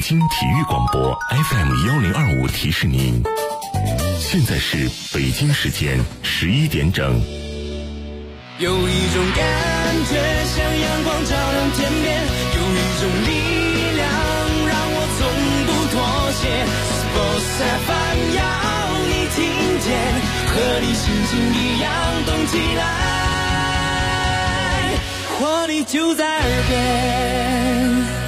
京体育广播 FM1025提示您，现在是北京时间11点整。 有一种感觉像阳光照亮天边，有一种力量让我从不妥协。Sports FM 要你听见，和你心情一样动起来，活力就在耳边。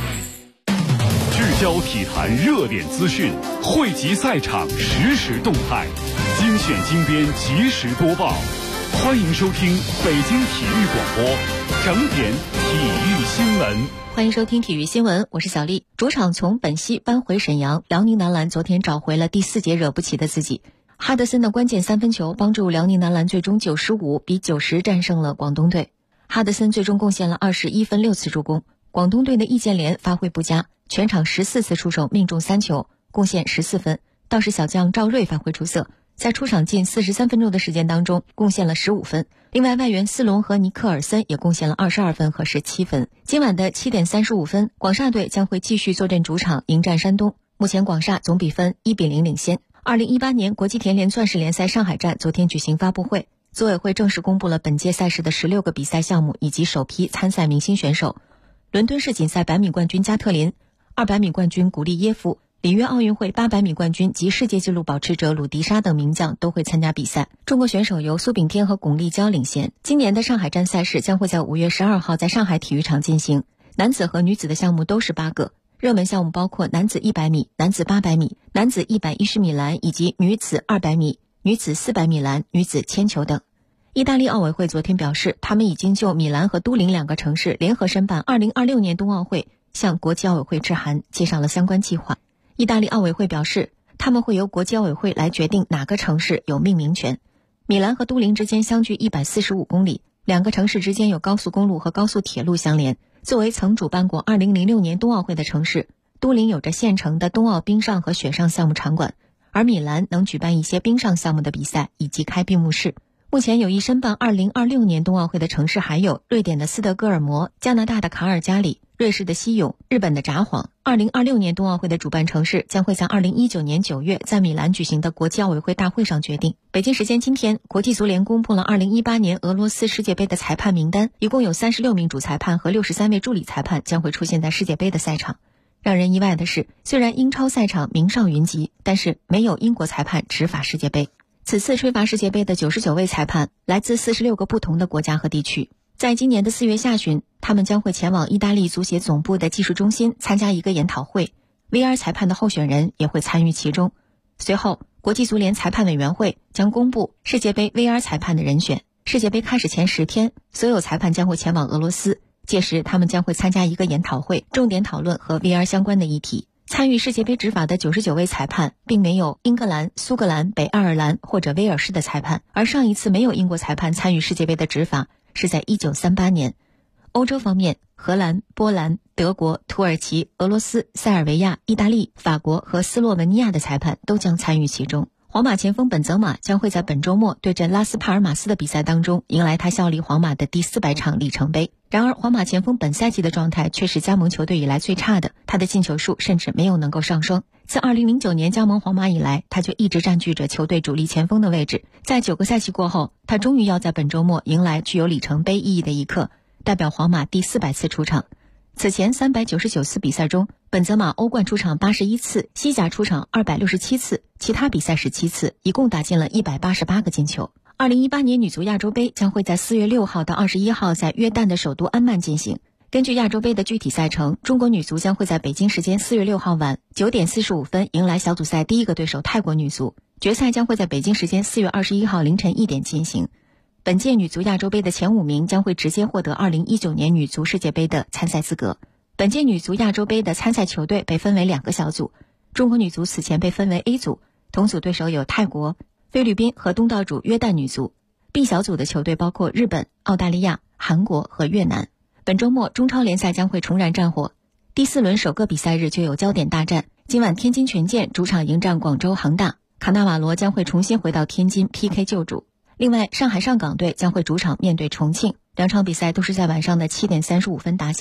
聚焦体坛热点资讯，汇集赛场实时动态，精选精编及时播报。欢迎收听北京体育广播整点体育新闻。 欢迎收听体育新闻，我是小丽。主场从本溪扳回沈阳，辽宁男篮昨天找回了第4节惹不起的自己。哈德森的关键3分球帮助辽宁男篮最终95比90战胜了广东队。哈德森最终贡献了21分6次助攻。广东队的易建联发挥不佳，全场14次出手命中3球，贡献14分。倒是小将赵睿发挥出色，在出场近43分钟的时间当中贡献了15分。另外外援斯隆和尼克尔森也贡献了22分和17分。今晚的7点35分，广厦队将会继续坐镇主场迎战山东。目前广厦总比分1比0领先。2018年国际田联钻石联赛上海站昨天举行发布会，组委会正式公布了本届赛事的16个比赛项目以及首批参赛明星选手。伦敦世锦赛100米冠军加特林，200米冠军古利耶夫，里约奥运会800米冠军及世界纪录保持者鲁迪莎等名将都会参加比赛。中国选手由苏炳添和巩立姣领衔。今年的上海站赛事将会在5月12号在上海体育场进行，男子和女子的项目都是8个。热门项目包括男子100米、男子800米、男子110米栏以及女子200米、女子400米栏、女子铅球等。意大利奥委会昨天表示，他们已经就米兰和都灵2个城市联合申办2026年冬奥会向国际奥委会致函，介绍了相关计划。意大利奥委会表示，他们会由国际奥委会来决定哪个城市有命名权。米兰和都灵之间相距145公里，2个城市之间有高速公路和高速铁路相连。作为曾主办过2006年冬奥会的城市，都灵有着现成的冬奥冰上和雪上项目场馆，而米兰能举办一些冰上项目的比赛以及开闭幕式。目前有意申办2026年冬奥会的城市还有瑞典的斯德哥尔摩、加拿大的卡尔加里、瑞士的西勇、日本的札幌。2026年冬奥会的主办城市将会在2019年9月在米兰举行的国际奥委会大会上决定。北京时间今天，国际足联公布了2018年俄罗斯世界杯的裁判名单，一共有36名主裁判和63位助理裁判将会出现在世界杯的赛场。让人意外的是，虽然英超赛场名哨云集，但是没有英国裁判执法世界杯。此次吹罚世界杯的99位裁判来自46个不同的国家和地区。在今年的4月下旬，他们将会前往意大利足协总部的技术中心参加一个研讨会， VR 裁判的候选人也会参与其中。随后，国际足联裁判委员会将公布世界杯 VR 裁判的人选。世界杯开始前10天，所有裁判将会前往俄罗斯，届时他们将会参加一个研讨会，重点讨论和 VR 相关的议题。参与世界杯执法的99位裁判并没有英格兰、苏格兰、北爱尔兰或者威尔士的裁判，而上一次没有英国裁判参与世界杯的执法是在1938年。欧洲方面，荷兰、波兰、德国、土耳其、俄罗斯、塞尔维亚、意大利、法国和斯洛文尼亚的裁判都将参与其中。皇马前锋本泽马将会在本周末对阵拉斯帕尔马斯的比赛当中迎来他效力皇马的第400场里程碑。然而皇马前锋本赛季的状态却是加盟球队以来最差的，他的进球数甚至没有能够上双。自2009年加盟皇马以来，他就一直占据着球队主力前锋的位置。在9个赛季过后，他终于要在本周末迎来具有里程碑意义的一刻，代表皇马第400次出场。此前399次比赛中，本泽马欧冠出场81次，西甲出场267次，其他比赛17次，一共打进了188个进球。2018年女足亚洲杯将会在4月6号到21号在约旦的首都安曼进行。根据亚洲杯的具体赛程，中国女足将会在北京时间4月6号晚9点45分迎来小组赛第一个对手泰国女足，决赛将会在北京时间4月21号凌晨1点进行。本届女足亚洲杯的前5名将会直接获得2019年女足世界杯的参赛资格。本届女足亚洲杯的参赛球队被分为2个小组，中国女足此前被分为 A 组，同组对手有泰国、菲律宾和东道主约旦女足。B 小组的球队包括日本、澳大利亚、韩国和越南。本周末中超联赛将会重燃战火，第4轮首个比赛日就有焦点大战。今晚天津权健主场迎战广州恒大，卡纳瓦罗将会重新回到天津 PK 救主。另外，上海上港队将会主场面对重庆，2场比赛都是在晚上的7点35分打响。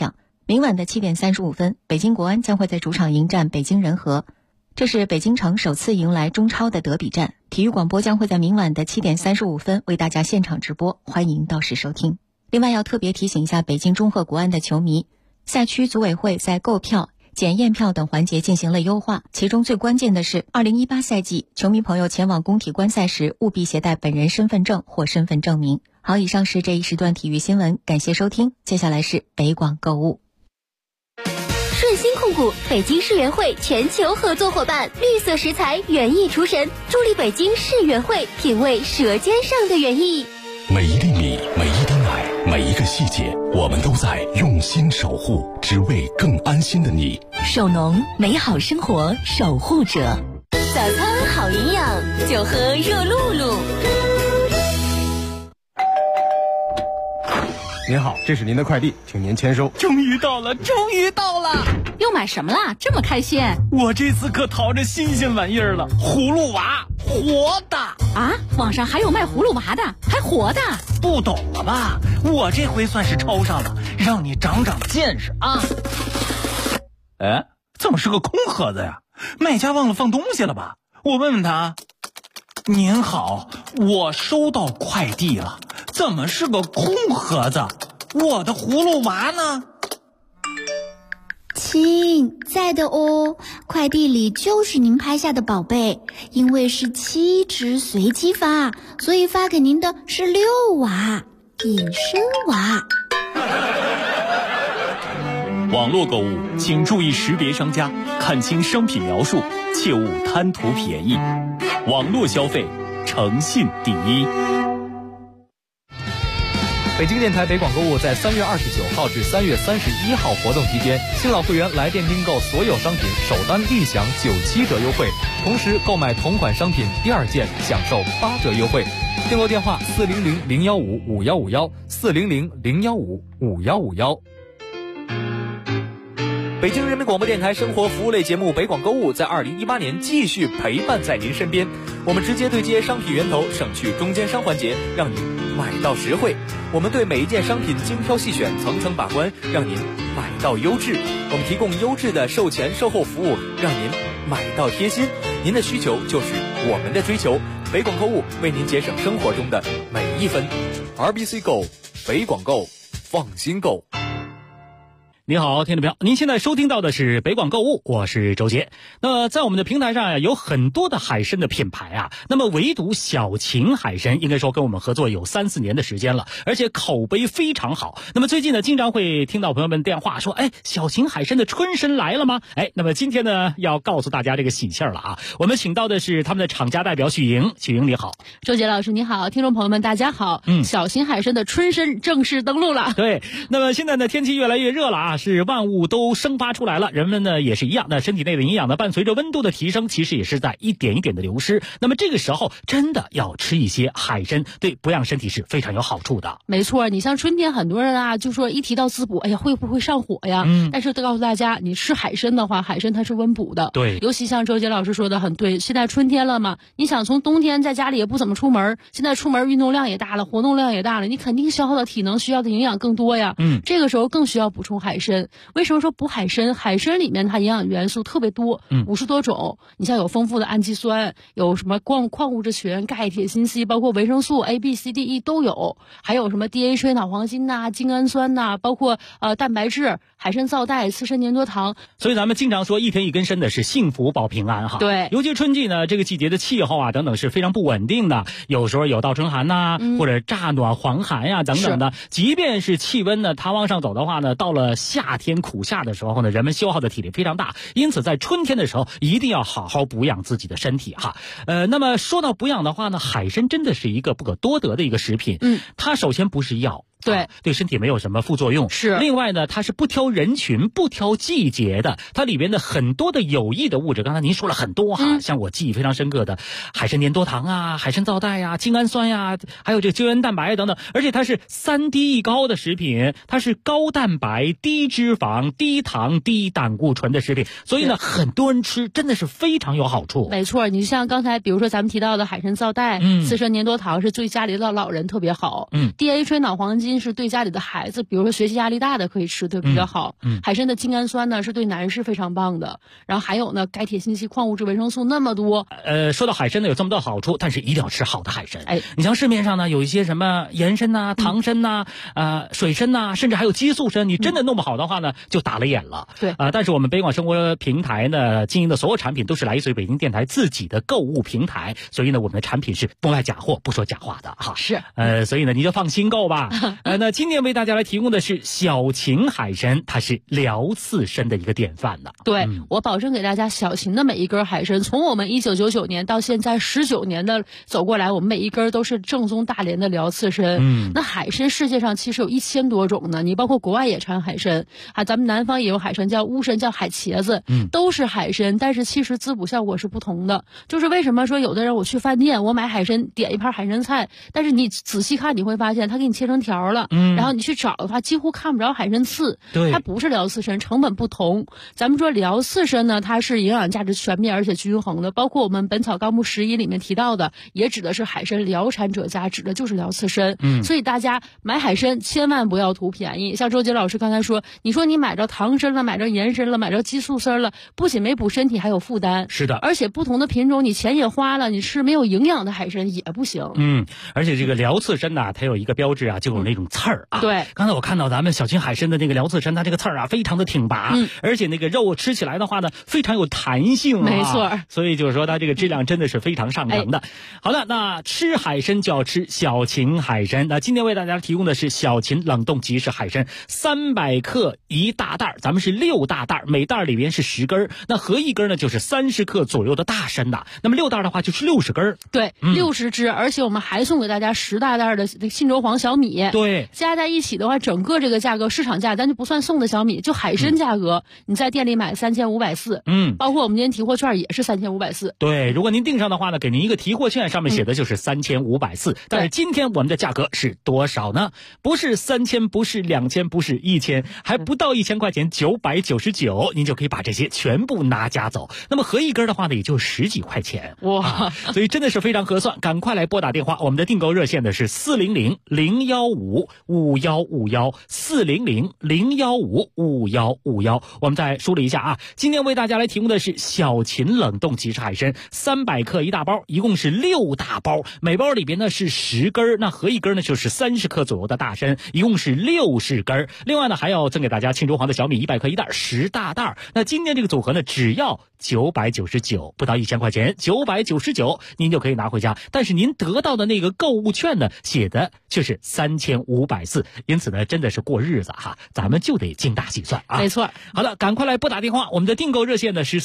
明晚的7点35分，北京国安将会在主场迎战北京人和，这是北京城首次迎来中超的德比战。体育广播将会在明晚的7点35分为大家现场直播，欢迎到时收听。另外要特别提醒一下北京中赫国安的球迷，赛区组委会在购票、检验票等环节进行了优化，其中最关键的是2018赛季球迷朋友前往工体观赛时务必携带本人身份证或身份证明。好，以上是这一时段体育新闻，感谢收听。接下来是北广购物。 顺心控股北京世园会全球合作伙伴，绿色食材园艺厨神，助力北京世园会品味舌尖上的园艺。 每一粒米，每一滴奶，每一个细节，我们都在用心守护，只为更安心的你。 守农，美好生活守护者。 早餐好营养，就喝热露露。 您好，这是您的快递，请您签收。 终于到了，终于到了！ 又买什么啦？这么开心？ 我这次可淘着新鲜玩意儿了，葫芦娃，活的啊！网上还有卖葫芦娃的，还活的？ 不懂了吧？我这回算是抽上了，让你长长见识啊！哎，怎么是个空盒子呀？卖家忘了放东西了吧？我问问他。您好，我收到快递了，怎么是个空盒子？我的葫芦娃呢？ 亲，在的哦，快递里就是您拍下的宝贝，因为是7只随机发，所以发给您的是6娃，隐身娃。 网络购物请注意识别商家，看清商品描述，切勿贪图便宜。网络消费，诚信第一。 北京电台北广购物在3月29号至3月31号活动期间，新老会员来电订购所有商品首单立享97折优惠，同时购买同款商品第2件享受8折优惠。订购电话400-015-5151，400-015-5151。北京人民广播电台生活服务类节目北广购物在2018年继续陪伴在您身边，我们直接对接商品源头，省去中间商环节，让您买到实惠。我们对每一件商品精挑细选，层层把关，让您买到优质。我们提供优质的售前售后服务，让您买到贴心。您的需求就是我们的追求，北广购物为您节省生活中的每一分。RBC Go， 北广购，放心购。 你好，听众朋友，您现在收听到的是北广购物，我是周杰。那在我们的平台上呀，有很多的海参的品牌啊，那么唯独小秦海参应该说跟我们合作有3-4年的时间了，而且口碑非常好。那么最近呢，经常会听到朋友们电话说，哎，小秦海参的春参来了吗？哎，那么今天呢，要告诉大家这个喜信了啊。我们请到的是他们的厂家代表许莹，许莹你好。 周杰老师你好，听众朋友们大家好。小秦海参的春参正式登陆了。 对，那么现在呢，天气越来越热了啊，是万物都生发出来了，人们呢也是一样，那身体内的营养呢伴随着温度的提升，其实也是在一点一点的流失。那么这个时候真的要吃一些海参，对补养身体是非常有好处的。 没错，你像春天很多人啊就说一提到滋补，哎呀会不会上火呀？但是告诉大家，你吃海参的话，海参它是温补的。 对， 尤其像周杰老师说的很对，现在春天了嘛，你想从冬天在家里也不怎么出门，现在出门运动量也大了，活动量也大了，你肯定消耗的体能需要的营养更多呀。这个时候更需要补充海参。为什么说补海参？海参里面它营养元素特别多，50多种。你像有丰富的氨基酸，有什么矿物质群、钙、铁、锌、硒，包括维生素 A、B、C、D、E 都有，还有什么 DHA 脑黄金呐、精氨酸呐，包括蛋白质、海参皂苷、刺身粘多糖。 所以咱们经常说一天一根参的是幸福保平安哈。 对， 尤其春季呢，这个季节的气候啊等等是非常不稳定的，有时候有倒春寒呐，或者乍暖还寒呀等等的。即便是气温呢它往上走的话呢，到了夏天苦夏的时候呢，人们消耗的体力非常大，因此在春天的时候一定要好好补养自己的身体哈。那么说到补养的话呢，海参真的是一个不可多得的一个食品。它首先不是药， 对， 对身体没有什么副作用。 是。 另外呢，它是不挑人群、不挑季节的，它里边的很多的有益的物质，刚才您说了很多哈，像我记忆非常深刻的海参粘多糖啊、海参皂苷呀、精氨酸呀，还有这个胶原蛋白等等，而且它是3低1高的食品，它是高蛋白、低脂肪、低糖、低胆固醇的食品，所以呢，很多人吃真的是非常有好处。 没错，你像刚才比如说咱们提到的海参皂苷、刺身粘多糖是对家里的老人特别好。DHA 脑黄金心是对家里的孩子，比如说学习压力大的可以吃，对比较好。海参的精氨酸呢是对男士非常棒的，然后还有呢钙铁锌硒矿物质维生素那么多。 说到海参呢有这么多好处，但是一定要吃好的海参。你像市面上呢有一些什么盐参呐、糖参呐、水参呐，甚至还有激素参，你真的弄不好的话呢就打了眼了。 对但是我们北广生活平台呢经营的所有产品都是来自于北京电台自己的购物平台，所以呢我们的产品是不卖假货不说假话的哈。 是所以呢你就放心购吧。那今天为大家来提供的是小秦海参，它是疗刺参的一个典范呢。 对，我保证给大家小秦的每一根海参，从我们1999年到现在19年的走过来，我们每一根都是正宗大连的疗刺参。那海参世界上其实有1000多种呢，你包括国外也产海参啊，咱们南方也有海参叫乌参，叫海茄子，都是海参，但是其实滋补效果是不同的。就是为什么说有的人我去饭店我买海参点一盘海参菜，但是你仔细看你会发现它给你切成条了，然后你去找的话几乎看不着海参刺，它不是疗刺参，成本不同。咱们说疗刺参呢，它是营养价值全面而且均衡的，包括我们《本草纲目11》里面提到的，也指的是海参疗产者家，指的就是疗刺参。所以大家买海参千万不要图便宜。像周杰老师刚才说，你说你买着糖参了，买着盐参了，买着激素参了，不仅没补身体，还有负担。 是的， 而且不同的品种你钱也花了，你吃没有营养的海参也不行。 而且这个疗刺参呐，它有一个标志啊，就有那种刺儿啊。 对， 刚才我看到咱们小秦海参的那个疗刺参，它这个刺儿啊非常的挺拔，而且那个肉吃起来的话呢非常有弹性啊。 没错， 所以就是说它这个质量真的是非常上乘的。好的，那吃海参就要吃小秦海参。那今天为大家提供的是小秦冷冻即食海参，300克一大袋，咱们是6大袋，每袋里边是10根，那合一根呢就是30克左右的大参呐。那么6袋的话就是60根。 对，60只，而且我们还送给大家10大袋的信州黄小米。 对， 加在一起的话，整个这个价格市场价咱就不算送的小米，就海参价格，你在店里买3540，包括我们今天提货券也是3540。 对，如果您订上的话呢，给您一个提货券，上面写的就是3540。但是今天我们的价格是多少呢？不是3000，不是2000，不是1000，还不到1000块钱，999，您就可以把这些全部拿家走。那么合一根的话呢，也就10几块钱。 哇， 所以真的是非常合算，赶快来拨打电话，我们的订购热线呢是400-015-5151，400-015-5151。我们再梳理一下啊，今天为大家来提供的是小秦冷冻即食海参，300克一大包，一共是6大包，每包里边呢是10根，那合一根呢就是30克左右的大参，一共是60根。另外呢还要赠给大家庆州黄的小米100克一袋，10大袋。那今天这个组合呢只要999，不到1000块钱，999您就可以拿回家。但是您得到的那个购物券呢，写的却是3540，因此呢，真的是过日子哈，咱们就得精打细算啊。 没错。 好的，赶快来拨打电话，我们的订购热线呢是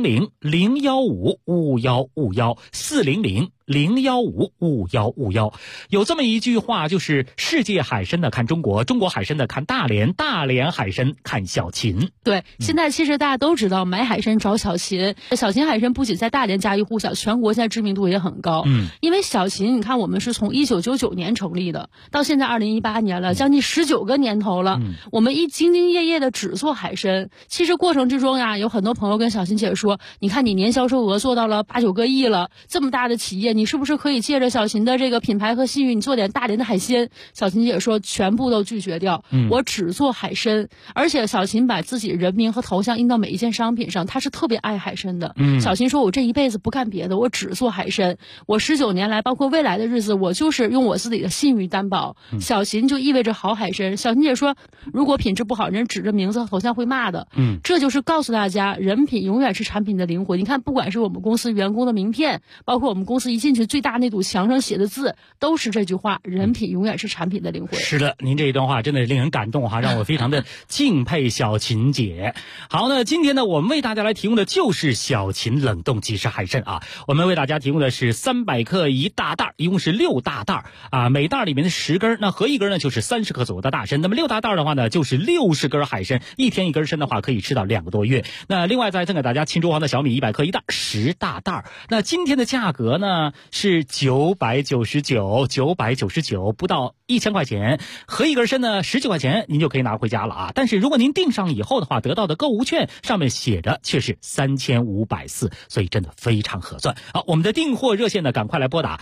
400-015-5151，400-015-5151。有这么一句话，就是世界海参的看中国，中国海参的看大连，大连海参看小秦。 对，现在其实大家都知道买海参找小秦，小秦海参不仅在大连家喻户晓，全国现在知名度也很高。因为小秦，你看我们是从1999年成立的，到现在2018年了，将近19个年头了。我们兢兢业业的只做海参，其实过程之中呀，有很多朋友跟小秦姐说，你看你年销售额做到了8、9个亿了，这么大的企业，你是不是可以借着小秦的这个品牌和信誉，你做点大连的海鲜？小秦姐说全部都拒绝掉，我只做海参。而且小秦把自己人名和头像印到每一件商品上，他是特别爱海参的。小秦说我这一辈子不干别的，我只做海参，我19年来包括未来的日子，我就是用我自己的信誉担保。小秦就意味着好海参。小秦姐说如果品质不好，人指着名字和头像会骂的。这就是告诉大家，人品永远是产品的灵魂。你看不管是我们公司员工的名片，包括我们公司一进去最大那堵墙上写的字，都是这句话，人品永远是产品的灵魂。 是的，您这一段话真的令人感动哈，让我非常的敬佩小秦姐。好，那今天呢，我们为大家来提供的就是小秦冷冻即食海参啊。我们为大家提供的是300克一大袋，一共是6大袋啊，每袋里面的10根，那合一根呢就是30克左右的大参。那么6大袋的话呢，就是60根海参，一天一根参的话可以吃到2个多月。那另外再赠给大家庆州黄的小米100克一袋，10大袋。那今天的价格呢是999，不到 1000块钱，合一根参呢10几块钱，您就可以拿回家了啊。但是如果您订上以后的话，得到的购物券上面写的却是3540，所以真的非常合算。好，我们的订货热线呢，赶快来拨打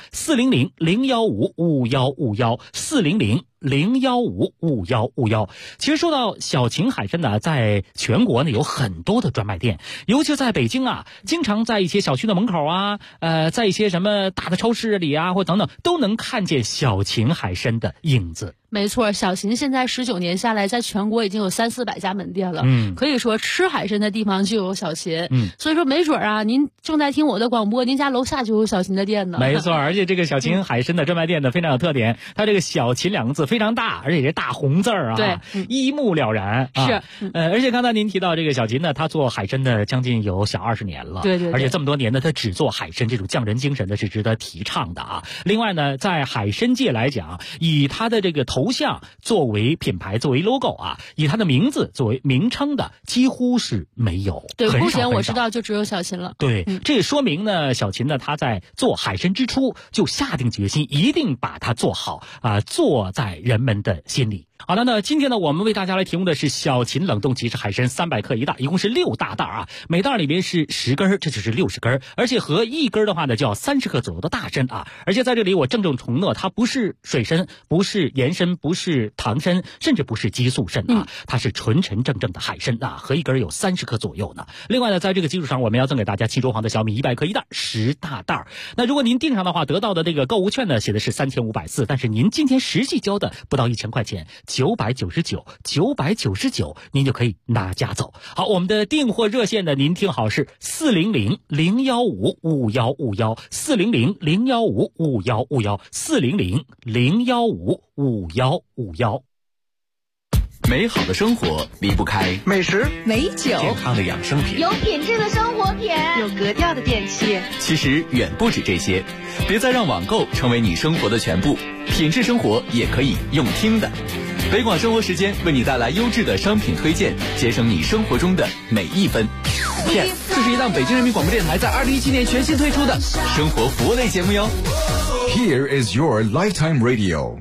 400-015-5151，400-015-5151。其实说到小秦海参呢，在全国呢有很多的专卖店，尤其在北京啊，经常在一些小区的门口啊，在一些什么大的超市里啊，或等等，都能看见小秦海参的影子。 没错，小秦现在19年下来，在全国已经有300-400家门店了。可以说吃海参的地方就有小秦。所以说没准啊，您正在听我的广播，您家楼下就有小秦的店呢。 没错，而且这个小秦海参的专卖店呢非常有特点，它这个小秦2个字非常大，而且是大红字啊， 对， 一目了然啊。 是， 而且刚才您提到这个小秦呢，他做海参呢将近有小20年了， 对， 而且这么多年呢，他只做海参，这种匠人精神呢是值得提倡的啊。另外呢，在海参界来讲，以他的这个头像作为品牌，作为 logo 啊，以他的名字作为名称的几乎是没有。 对， 目前我知道就只有小秦了。 对，这也说明呢，小秦呢他在做海参之初就下定决心，一定把它做好啊，做在人们的心里。好的，那今天呢，我们为大家来提供的是小秦冷冻即食海参300克一袋，一共是6大袋啊，每袋里边是10根，这就是60根，而且合一根的话呢，就要30克左右的大参啊。而且在这里我郑重承诺，它不是水参，不是盐参，不是糖参，甚至不是激素参啊，它是纯纯正正的海参啊，合一根有30克左右呢。另外呢，在这个基础上，我们要赠给大家秦州黄的小米100克一袋10大袋。那如果您订上的话，得到的这个购物券呢，写的是3540，但是您今天实际交的不到1000块钱，999，您就可以拿家走。好，我们的订货热线呢，您听好是400-015-5151，400-015-5151，400-015-5151。 美好的生活离不开美食、 美酒、 健康的养生品、 有品质的生活品、 有格调的电器。 其实远不止这些，别再让网购成为你生活的全部，品质生活也可以用听的。北广生活时间为你带来优质的商品推荐，节省你生活中的每一分。 Yes， 这是一档北京人民广播电台在2017年全新推出的生活服务类节目哟。 Here is your lifetime radio。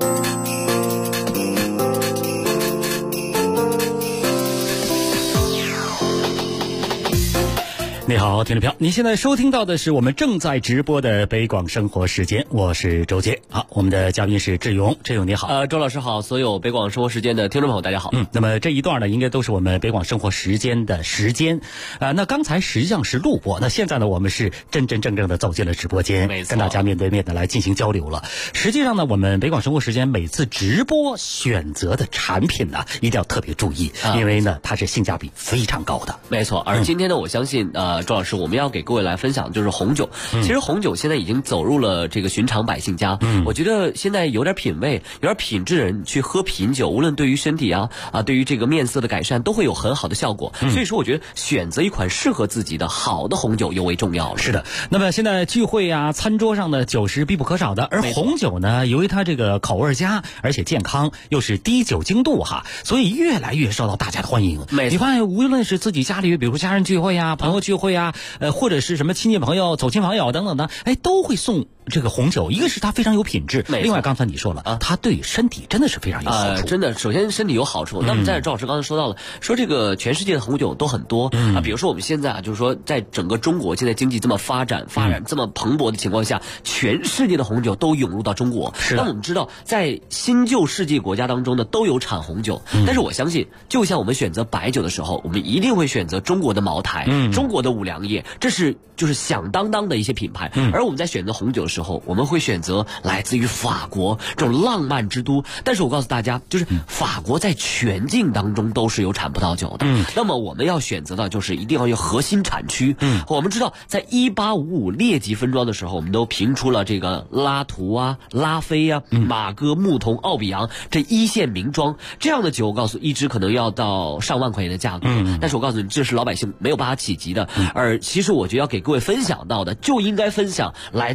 你好，听众朋友，你现在收听到的是我们正在直播的北广生活时间，我是周杰。好，我们的嘉宾是志勇，志勇你好。 周老师好，所有北广生活时间的听众朋友大家好。 那么这一段呢，应该都是我们北广生活时间的时间。那刚才实际上是录播，那现在呢，我们是真真正正的走进了直播间，跟大家面对面的来进行交流了。实际上呢，我们北广生活时间每次直播选择的产品呢，一定要特别注意，因为呢，它是性价比非常高的。 没错，而今天呢，我相信周老师，我们要给各位来分享就是红酒。其实红酒现在已经走入了这个寻常百姓家。我觉得现在有点品味、有点品质的人去喝品酒，无论对于身体对于这个面色的改善，都会有很好的效果。所以说，我觉得选择一款适合自己的好的红酒尤为重要了。 是的，那么现在聚会餐桌上的酒是必不可少的，而红酒呢，由于它这个口味佳，而且健康，又是低酒精度所以越来越受到大家的欢迎。你发现，无论是自己家里，比如家人聚会朋友聚会或者是什么亲戚朋友、走亲访友等等的，都会送这个红酒。一个是它非常有品质，另外刚才你说了它对身体真的是非常有好处。 真的，首先身体有好处。那么在赵老师刚才说到了，说这个全世界的红酒都很多比如说我们现在就是说在整个中国现在经济这么发展这么蓬勃的情况下，全世界的红酒都涌入到中国。那我们知道，在新旧世界国家当中呢，都有产红酒，但是我相信，就像我们选择白酒的时候，我们一定会选择中国的茅台、中国的五粮液，这是就是响当当的一些品牌。而我们在选择红酒的时候，我们会选择来自于法国这种浪漫之都。但是我告诉大家，就是法国在全境当中都是有产葡萄酒的。那么我们要选择的就是一定要有核心产区。我们知道，在1855列级分装的时候，我们都评出了这个拉图拉菲马哥、牧童、奥比昂这一线名庄。这样的酒，我告诉一支可能要到上万块钱的价格。但是我告诉你，这是老百姓没有办法企及的。而其实我觉得要给各位分享到的，就应该分享来自于波尔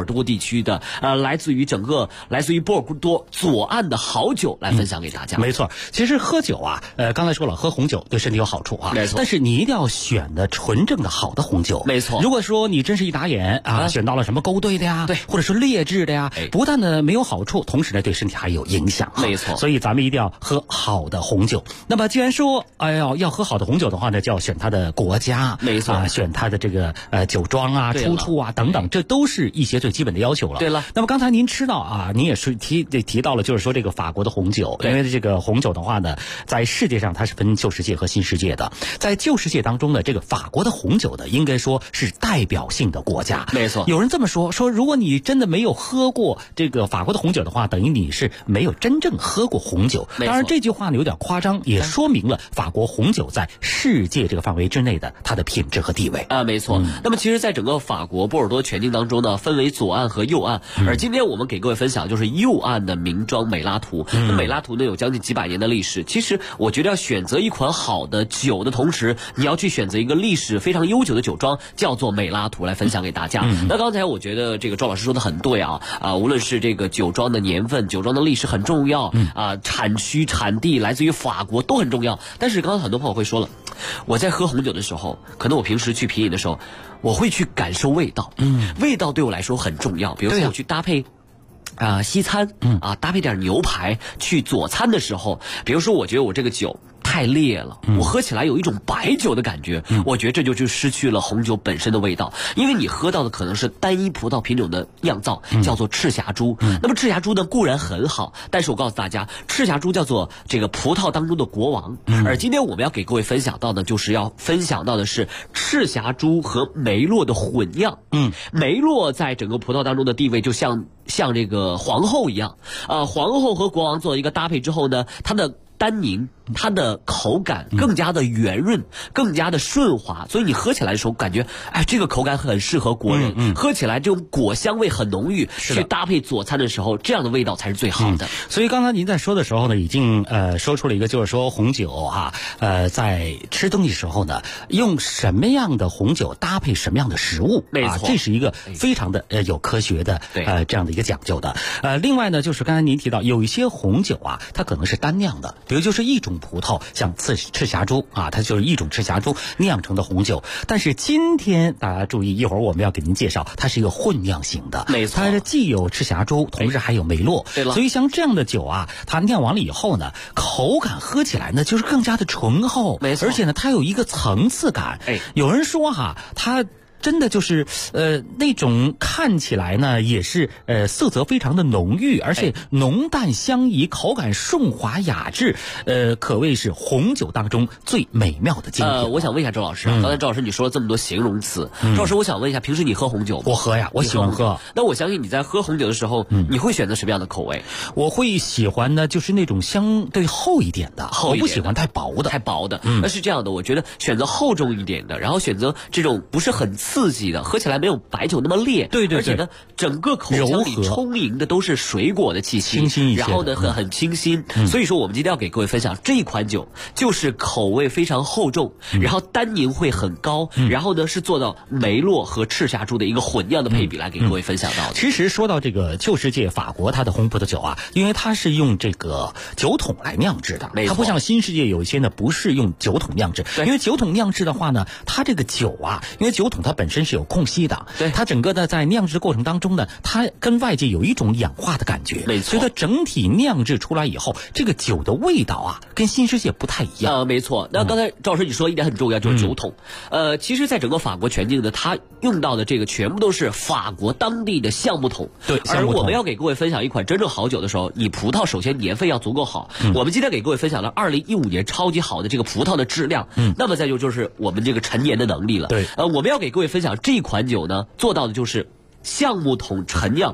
尔多地区的来自于波尔多左岸的好酒来分享给大家。 没错，其实喝酒啊，刚才说了，喝红酒对身体有好处啊， 没错。 但是你一定要选的纯正的好的红酒， 没错。 如果说你真是一打眼选到了什么勾兑的呀，对，或者是劣质的呀，不但呢没有好处，同时呢对身体还有影响。 没错。 所以咱们一定要喝好的红酒。那么既然说要喝好的红酒的话呢，就要选它的国家， 没错， 选它的这个酒庄啊、出处啊等等，这都是一些最基本的要求了。 对了， 那么刚才您知道您也是提到了，就是说这个法国的红酒，因为这个红酒的话呢，在世界上它是分旧世界和新世界的。在旧世界当中呢，这个法国的红酒呢，应该说是代表性的国家。 没错， 有人这么说，如果你真的没有喝过这个法国的红酒的话，等于你是没有真正喝过红酒。当然这句话呢有点夸张，也说明了法国红酒在世界这个范围之内的它的品质和地位没错。那么其实在整个法国波尔多全境当中呢，分为左岸和右岸，而今天我们给各位分享就是右岸的名庄美拉图。那美拉图呢有将近几百年的历史。其实我觉得要选择一款好的酒的同时，你要去选择一个历史非常悠久的酒庄，叫做美拉图，来分享给大家。那刚才我觉得这个赵老师说的很对无论是这个酒庄的年份、酒庄的历史很重要产区、产地来自于法国都很重要。但是刚才很多朋友会说了，我在喝红酒的时候，可能我平时去品饮的时候，我会去感受味道，味道对我来说很重要。比如说我去搭配西餐搭配点牛排去佐餐的时候，比如说我觉得我这个酒太烈了，我喝起来有一种白酒的感觉，我觉得这就失去了红酒本身的味道，因为你喝到的可能是单一葡萄品种的酿造，叫做赤霞珠。那么赤霞珠呢固然很好，但是我告诉大家，赤霞珠叫做这个葡萄当中的国王。而今天我们要给各位分享到的，就是要分享到的是赤霞珠和梅洛的混酿。梅洛在整个葡萄当中的地位就像这个皇后一样皇后和国王做一个搭配之后呢，它的单宁它的口感更加的圆润，更加的顺滑，所以你喝起来的时候感觉这个口感很适合国人，喝起来这种果香味很浓郁，去搭配佐餐的时候，这样的味道才是最好的。 所以刚才您在说的时候呢，已经说出了一个，就是说红酒在吃东西时候呢，用什么样的红酒搭配什么样的食物， 没错， 这是一个非常的有科学的这样的一个讲究的。另外呢，就是刚才您提到有一些红酒它可能是单酿的，比如就是一种葡萄，像赤霞珠它就是一种赤霞珠酿成的红酒。但是今天大家注意，一会儿我们要给您介绍，它是一个混酿型的， 没错， 它既有赤霞珠，同时还有梅洛。 对了， 所以像这样的酒它酿完了以后呢，口感喝起来呢就是更加的醇厚， 没错， 而且呢它有一个层次感。有人说它真的就是那种看起来呢也是色泽非常的浓郁，而且浓淡相宜，口感顺滑雅致，可谓是红酒当中最美妙的精品。 我想问一下周老师，刚才周老师你说了这么多形容词，周老师我想问一下，平时你喝红酒吗？ 我喝呀，我喜欢喝。 那我相信你在喝红酒的时候，你会选择什么样的口味？ 我会喜欢呢就是那种相对厚一点的，我不喜欢太薄的。 那是这样的，我觉得选择厚重一点的，然后选择这种不是很刺激的，喝起来没有白酒那么烈， 对， 而且呢整个口腔里充盈的都是水果的气息， 清新一些， 然后呢很清新。所以说我们今天要给各位分享这一款酒，就是口味非常厚重，然后单宁会很高，然后呢是做到梅洛和赤霞珠的一个混酿的配比来给各位分享到的。 其实说到这个旧世界法国它的红葡萄酒因为它是用这个酒桶来酿制的，它不像新世界有一些呢不是用酒桶酿制，因为酒桶酿制的话呢，它这个酒因为酒桶它本身是有空隙的，它整个的在酿制过程当中呢，它跟外界有一种氧化的感觉，所以它整体酿制出来以后，这个酒的味道跟新世界不太一样。 没错。那刚才赵老师你说一点很重要，就是酒桶。其实在整个法国全境呢，它用到的这个全部都是法国当地的橡木桶。 对， 而我们要给各位分享一款真正好酒的时候，你葡萄首先年份要足够好。我们今天给各位分享了2015年超级好的这个葡萄的质量，那么再就是我们这个陈年的能力了。 对， 我们要给各位分享这款酒呢，做到的就是橡木桶陈酿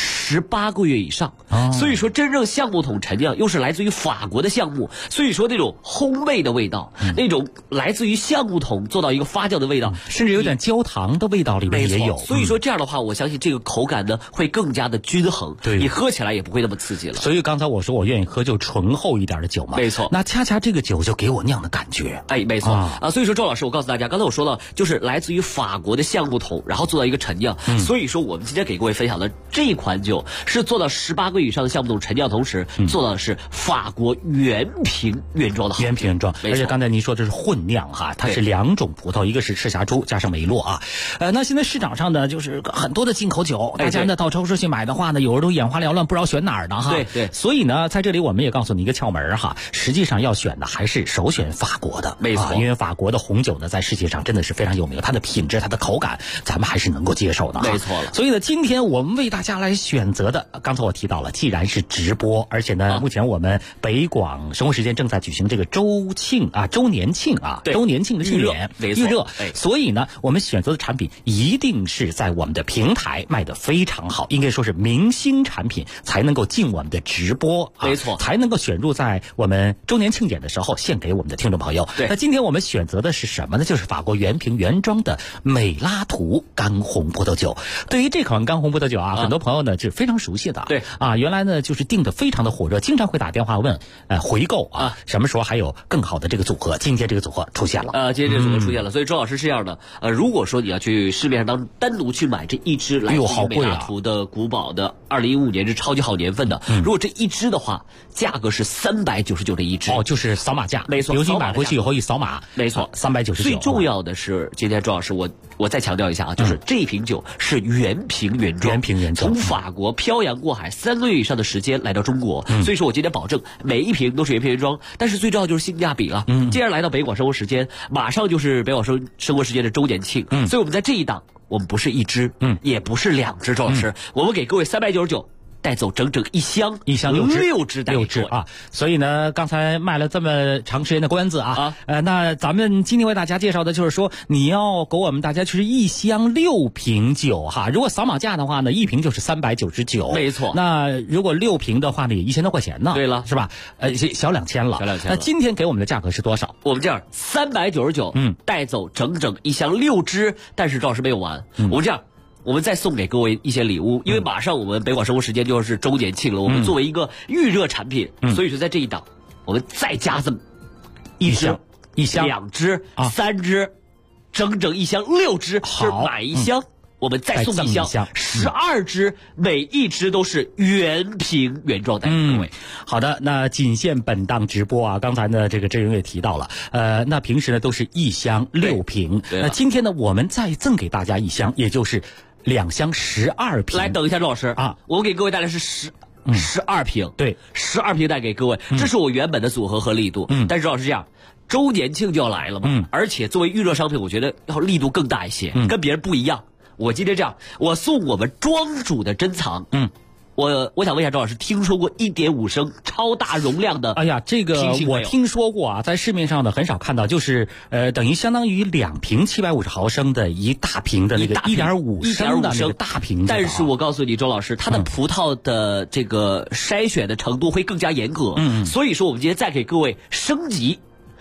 18个月以上，所以说真正橡木桶陈酿又是来自于法国的橡木，所以说那种烘焙的味道，那种来自于橡木桶做到一个发酵的味道， 甚至有点焦糖的味道里面也有。 所以说这样的话，我相信这个口感呢会更加的均衡，你喝起来也不会那么刺激了。 所以刚才我说我愿意喝就醇厚一点的酒嘛， 没错。 那恰恰这个酒就给我酿的感觉， 没错所以说周老师，我告诉大家，刚才我说了，就是来自于法国的橡木桶，然后做到一个陈酿，所以说我们今天给各位分享的这款酒是做到18个以上的橡木桶陈酿，同时做到的是法国原瓶原装的好。 原瓶原装，而且刚才您说这是混酿哈，它是2种葡萄，一个是赤霞珠加上梅洛啊。那现在市场上呢就是很多的进口酒，大家呢到超市去买的话呢，有人都眼花缭乱，不知道选哪儿呢哈。 对， 所以呢，在这里我们也告诉你一个窍门哈，实际上要选的还是首选法国的， 没错， 因为法国的红酒呢在世界上真的是非常有名，它的品质、它的口感，咱们还是能够接受的。 没错了。 所以呢，今天我们为大家来选择的，刚才我提到了，既然是直播，而且呢，目前我们北广生活时间正在举行这个周年庆的庆典预热，所以呢，我们选择的产品一定是在我们的平台卖得非常好，应该说是明星产品才能够进我们的直播， 没错， 才能够选入在我们周年庆典的时候献给我们的听众朋友。那今天我们选择的是什么呢？就是法国原瓶原装的美拉图干红葡萄酒。对于这款干红葡萄酒啊，很多朋友呢是非常熟悉的。 对啊，原来呢就是订的非常的火热，经常会打电话问回购啊，什么时候还有更好的这个组合？今天这个组合出现了。 今天这个组合出现了，所以周老师是这样的，如果说你要去市面上单独去买这一支来自于美拉图的古堡的2015年是超级好年份的，如果这一支的话，价格是399的一支。 就是扫码价， 没错， 尤其买回去以后一扫码， 没错 ，399。 最重要的是，今天周老师我再强调一下啊，就是这瓶酒是原瓶原装，从法国漂洋过海3个月以上的时间来到中国，所以说我今天保证每一瓶都是原瓶原装，但是最重要就是性价比了。既然来到北广生活时间，马上就是北广生活时间的周年庆，所以我们在这一档，我们不是一支，也不是2支，周老师，我们给各位399。带走整整一箱6支带 6支啊！所以呢，刚才卖了这么长时间的关子啊，那咱们今天为大家介绍的就是说，你要给我们大家就是一箱6瓶酒哈。如果扫码价的话呢，一瓶就是399， 没错。 那如果6瓶的话呢，也1000多块钱呢。 对了， 是吧？小2000了。那今天给我们的价格是多少？ 我们这样399，带走整整一箱6支，但是赵老师没有完，我们这样。我们再送给各位一些礼物，因为马上我们北广生活时间就是周年庆了，我们作为一个预热产品，所以说在这一档我们再加这么一箱、2支、3支，整整一箱6支，就是买一箱。我们再送一箱12支，每一支都是原瓶原装带给各位。 好的，那仅限本档直播啊。刚才呢，这个郑荣也提到了，那平时呢都是一箱6瓶，那今天呢我们再赠给大家一箱，也就是2箱12瓶。 来，等一下，周老师啊，我给各位带来是12瓶， 对 ，12瓶带给各位，这是我原本的组合和力度。但是周老师这样。周年庆就要来了嘛，而且作为预热商品，我觉得要力度更大一些，跟别人不一样。我今天这样，我送我们庄主的珍藏。我想问一下周老师，听说过1.5升超大容量的？ 哎呀，这个我听说过啊，在市面上呢很少看到，就是等于相当于2瓶750毫升的一大瓶的那个1.5升的那个大瓶的。 但是我告诉你，周老师，它的葡萄的这个筛选的程度会更加严格。所以说我们今天再给各位升级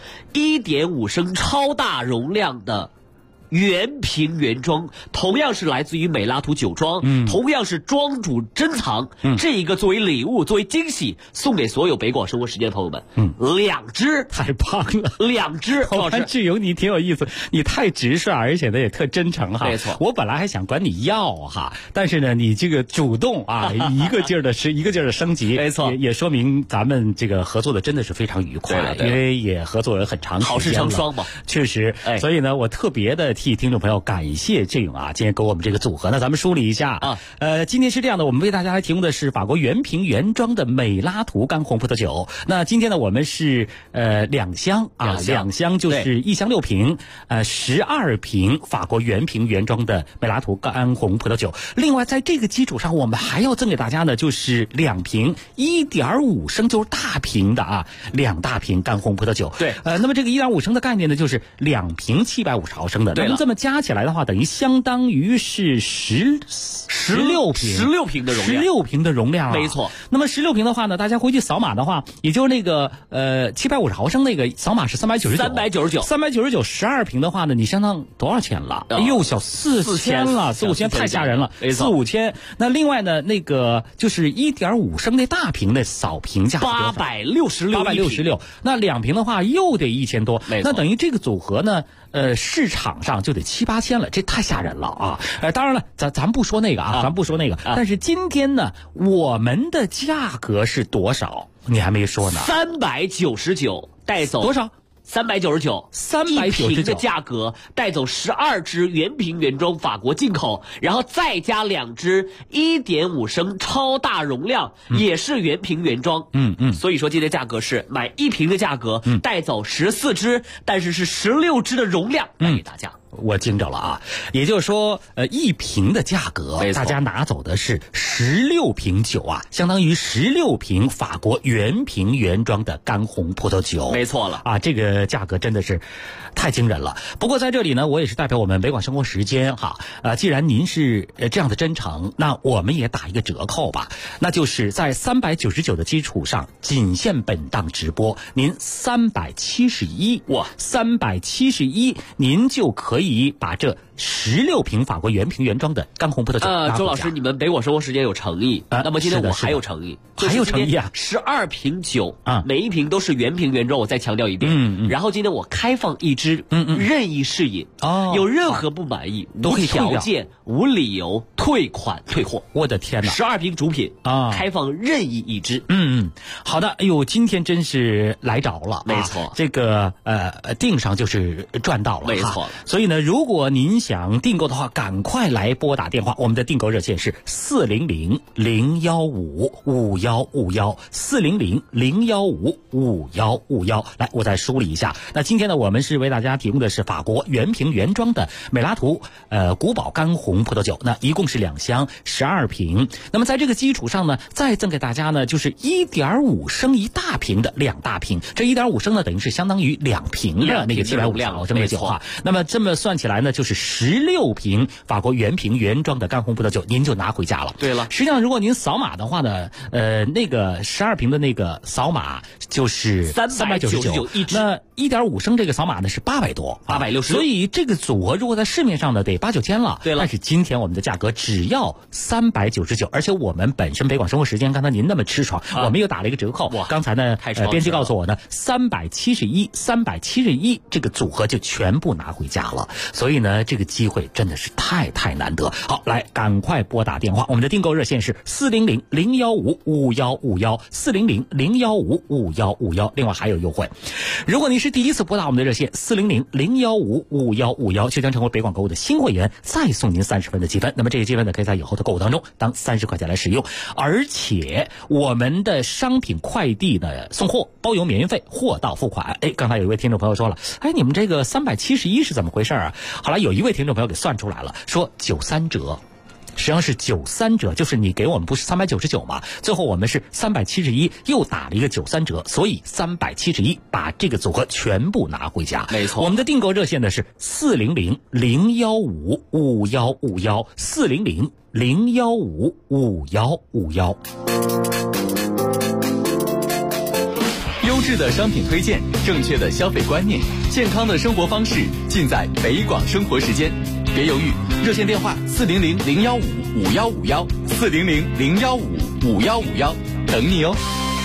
1.5升超大容量的。原瓶原装，同样是来自于美拉图酒庄，同样是庄主珍藏，这一个作为礼物，作为惊喜，送给所有北广生活时间的朋友们。2支， 太棒了 ，2支。 我看志勇你挺有意思，你太直率，而且呢也特真诚哈。 没错， 我本来还想管你要哈，但是呢你这个主动啊，一个劲儿的升级， 没错， 也说明咱们这个合作的真的是非常愉快，因为也合作了很长时间了， 好事成双嘛， 确实。所以呢，我特别的替听众朋友感谢志勇啊，今天给我们这个组合。那咱们梳理一下啊，今天是这样的，我们为大家来提供的是法国原瓶原装的美拉图干红葡萄酒。那今天呢，我们是2箱啊，2箱就是1箱6瓶，12瓶法国原瓶原装的美拉图干红葡萄酒。另外，在这个基础上，我们还要赠给大家呢，就是2瓶1.5升，就是大瓶的啊，2大瓶干红葡萄酒。 对， 那么这个1.5升的概念呢，就是2瓶750毫升的。那么这么加起来的话，等于相当于是16瓶的容量 ，16瓶的容量啊， 没错。 那么16瓶的话呢，大家回去扫码的话，也就是那个750毫升那个扫码是399 12瓶的话呢，你相当多少钱了？哎呦，小4000了，4、5千太吓人了，4、5千。那另外呢，那个就是1.5升那大瓶的扫瓶价866，那2瓶的话又得1000多，那等于这个组合呢。市场上上就得7、8千了，这太吓人了啊！当然了，咱不说那个咱不说那个，但是今天呢，我们的价格是多少？你还没说呢。 399带走多少 ？399，1瓶的价格带走12支原瓶原装法国进口，然后再加2支1.5升超大容量，也是原瓶原装。所以说今天价格是买1瓶的价格，带走14支，但是是16支的容量带给大家。 我惊着了啊！也就是说，1瓶的价格，大家拿走的是16瓶酒啊，相当于16瓶法国原瓶原装的干红葡萄酒。 没错了啊，这个价格真的是太惊人了。不过在这里呢，我也是代表我们北广生活时间既然您是这样的真诚，那我们也打一个折扣吧，那就是在399的基础上，仅限本档直播，您371，哇，371，您就可以把这16瓶法国原瓶原装的干红葡萄酒周老师，你们北广生活时间有诚意，那么今天我还有诚意， 还有诚意啊 ！12瓶酒每一瓶都是原瓶原装，我再强调一遍。然后今天我开放1支，任意试饮，有任何不满意都可以条件、无理由退款退货。 我的天哪 ！12瓶主品开放任意1支。 好的，哎呦，今天真是来着了， 没错， 这个订上就是赚到了， 没错。 所以呢，如果您想订购的话，赶快来拨打电话，我们的订购热线是400-015-5151，400-015-5151。来，我再梳理一下。那今天呢，我们是为大家提供的是法国原瓶原装的美拉图古堡干红葡萄酒，那一共是2箱12瓶。那么在这个基础上呢，再赠给大家呢，就是 1.5 升一大瓶的2大瓶。这 1.5 升呢，等于是相当于2瓶的那个750毫升的酒啊。那么这么算起来呢，就是16瓶法国原瓶原装的干红葡萄酒，您就拿回家了。 对了， 实际上如果您扫码的话呢，那个12瓶的那个扫码就是399一支，那 1.5 升这个扫码呢是800多 ，860。 所以这个组合如果在市面上呢得8、9千了。 对了， 但是今天我们的价格只要399，而且我们本身北广生活时间，刚才您那么吃爽，我们又打了一个折扣。刚才呢，编辑告诉我呢，371这个组合就全部拿回家了。所以呢，这个机会真的是太难得。好，来赶快拨打电话，我们的订购热线是400-015-5151，400-015-5151。另外还有优惠，如果您是第一次拨打我们的热线400-015-5151，就将成为北广购物的新会员，再送您30分的积分。那么这个积分呢，可以在以后的购物当中当30块钱来使用。而且我们的商品快递的送货包邮免运费，货到付款。刚才有一位听众朋友说了，你们这个371是怎么回事啊？后来有一位听众朋友给算出来了，说93折。实际上是93折，就是你给我们不是399嘛，最后我们是371，又打了一个93折，所以371把这个组合全部拿回家。 没错， 我们的订购热线呢是400-015-5151，400-015-5151。 优质的商品推荐，正确的消费观念，健康的生活方式，尽在北广生活时间。别犹豫，热线电话400-015-5151，400-015-5151，等你哦。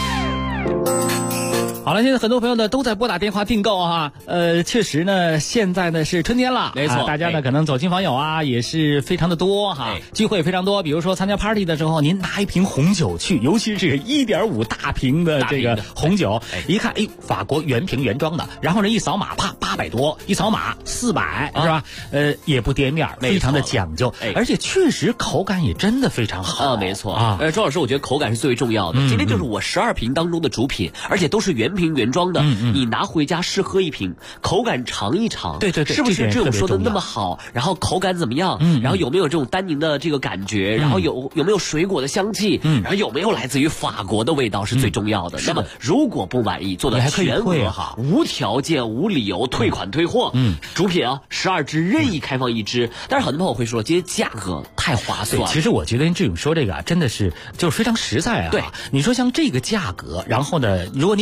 好了，现在很多朋友呢都在拨打电话订购确实呢，现在呢是春天了， 没错， 大家呢可能走亲访友也是非常的多聚会非常多。比如说参加 party 的时候，您拿一瓶红酒去，尤其是1.5大瓶的这个红酒，一看，法国原瓶原装的，然后呢一扫码，啪，800多，一扫码400，是吧？也不跌面，非常的讲究，而且确实口感也真的非常好没错周老师，我觉得口感是最为重要的。今天就是我12瓶当中的主品，而且都是原瓶原装的，你拿回家试喝一瓶，口感尝一尝， 对， 是不是这种说的那么好？然后口感怎么样？然后有没有这种单宁的这个感觉？然后有没有水果的香气？然后有没有来自于法国的味道是最重要的。那么如果不满意，做的全额无条件、无理由退款退货。主品12支任意开放1支。但是很多朋友会说，今天价格太划算了。 其实我觉得这种说这个真的是就是非常实在啊。 对， 你说像这个价格，然后呢，如果你打开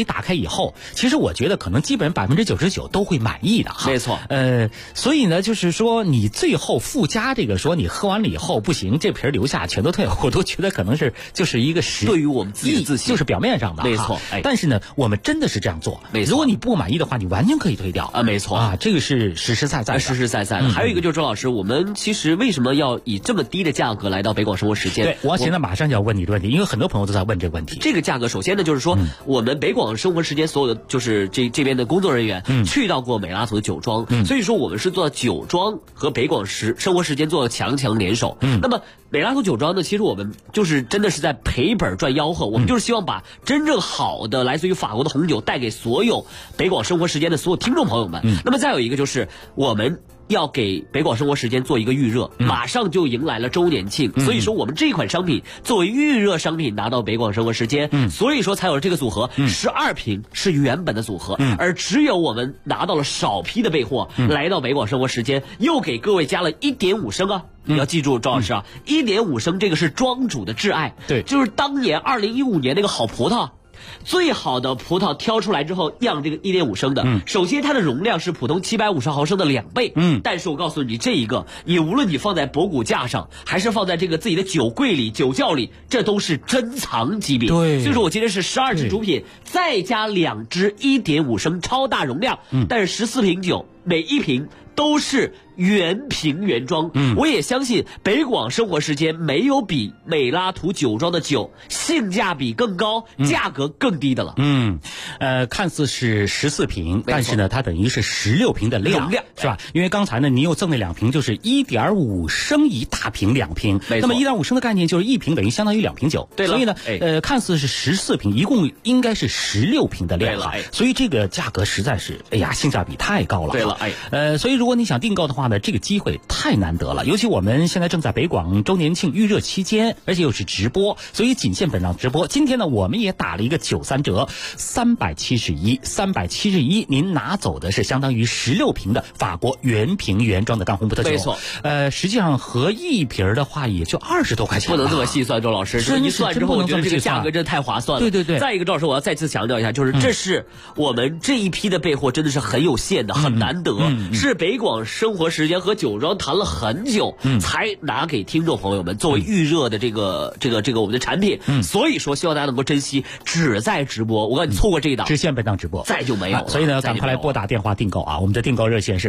以后，其实我觉得可能基本99%都会满意的哈。 没错。 所以呢，就是说你最后附加这个说你喝完了以后不行，这瓶留下全都退，我都觉得可能就是一个对于我们自己的自信， 就是表面上的。 没错。 但是呢，我们真的是这样做。 没错。 如果你不满意的话，你完全可以退掉啊。没错啊，这个是实实在在的。 实实在在的。还有一个就是周老师，我们其实为什么要以这么低的价格来到北广生活时间？ 对，我现在马上就要问你这个问题，因为很多朋友都在问这个问题。 这个价格，首先呢，就是说我们北广生活时间所有的就是这边的工作人员去到过美拉图的酒庄，所以说我们是做酒庄和北广生活时间做强联手。那么美拉图酒庄呢，其实我们就是真的是在赔本赚吆喝，我们就是希望把真正好的来自于法国的红酒带给所有北广生活时间的所有听众朋友们。那么再有一个就是我们要给北广生活时间做一个预热，马上就迎来了周年庆，所以说我们这款商品作为预热商品拿到北广生活时间，所以说才有了这个组合，12瓶是原本的组合，而只有我们拿到了少批的备货，来到北广生活时间，又给各位加了1.5升啊。你要记住，周老师啊，1.5升这个是庄主的挚爱， 对， 就是当年2015年那个好葡萄。最好的葡萄挑出来之后酿这个1.5升的，首先它的容量是普通750毫升的2倍，但是我告诉你，这一个你无论你放在博古架上，还是放在这个自己的酒柜里、酒窖里，这都是珍藏级别。 对， 所以说我今天是12支主品，再加2支1.5升超大容量，但是14瓶酒，每一瓶都是原瓶原装。我也相信北广生活时间没有比美拉图酒庄的酒性价比更高、价格更低的了。 看似是14瓶，但是呢，它等于是16瓶的量，是吧？因为刚才呢，你又赠那2瓶，就是 1.5升一大瓶2瓶。那么 1.5升的概念就是1瓶等于相当于2瓶酒。 对了。 所以呢，看似是14瓶，一共应该是16瓶的量。 对了。 所以这个价格实在是，性价比太高了。 对了。 所以如果你想订购的话呢，这个机会太难得了。尤其我们现在正在北广周年庆预热期间，而且又是直播，所以仅限本档直播。今天呢，我们也打了一个93折，371，您拿走的是相当于16瓶的法国原瓶原装的干红葡萄酒。 没错。 实际上合一瓶的话也就20多块钱。 不能这么细算，周老师，这一算之后，我觉得这个价格真的太划算了。 对。 再一个，周老师，我要再次强调一下，就是这是我们这一批的备货真的是很有限的，很难得，是北广生活时间和酒庄谈了很久，才拿给听众朋友们作为预热的这个我们的产品。所以说，希望大家能够珍惜，只在直播。我告诉你，错过这一档， 只限本档直播， 再就没有了。 所以呢，赶快来拨打电话订购啊！我们的订购热线是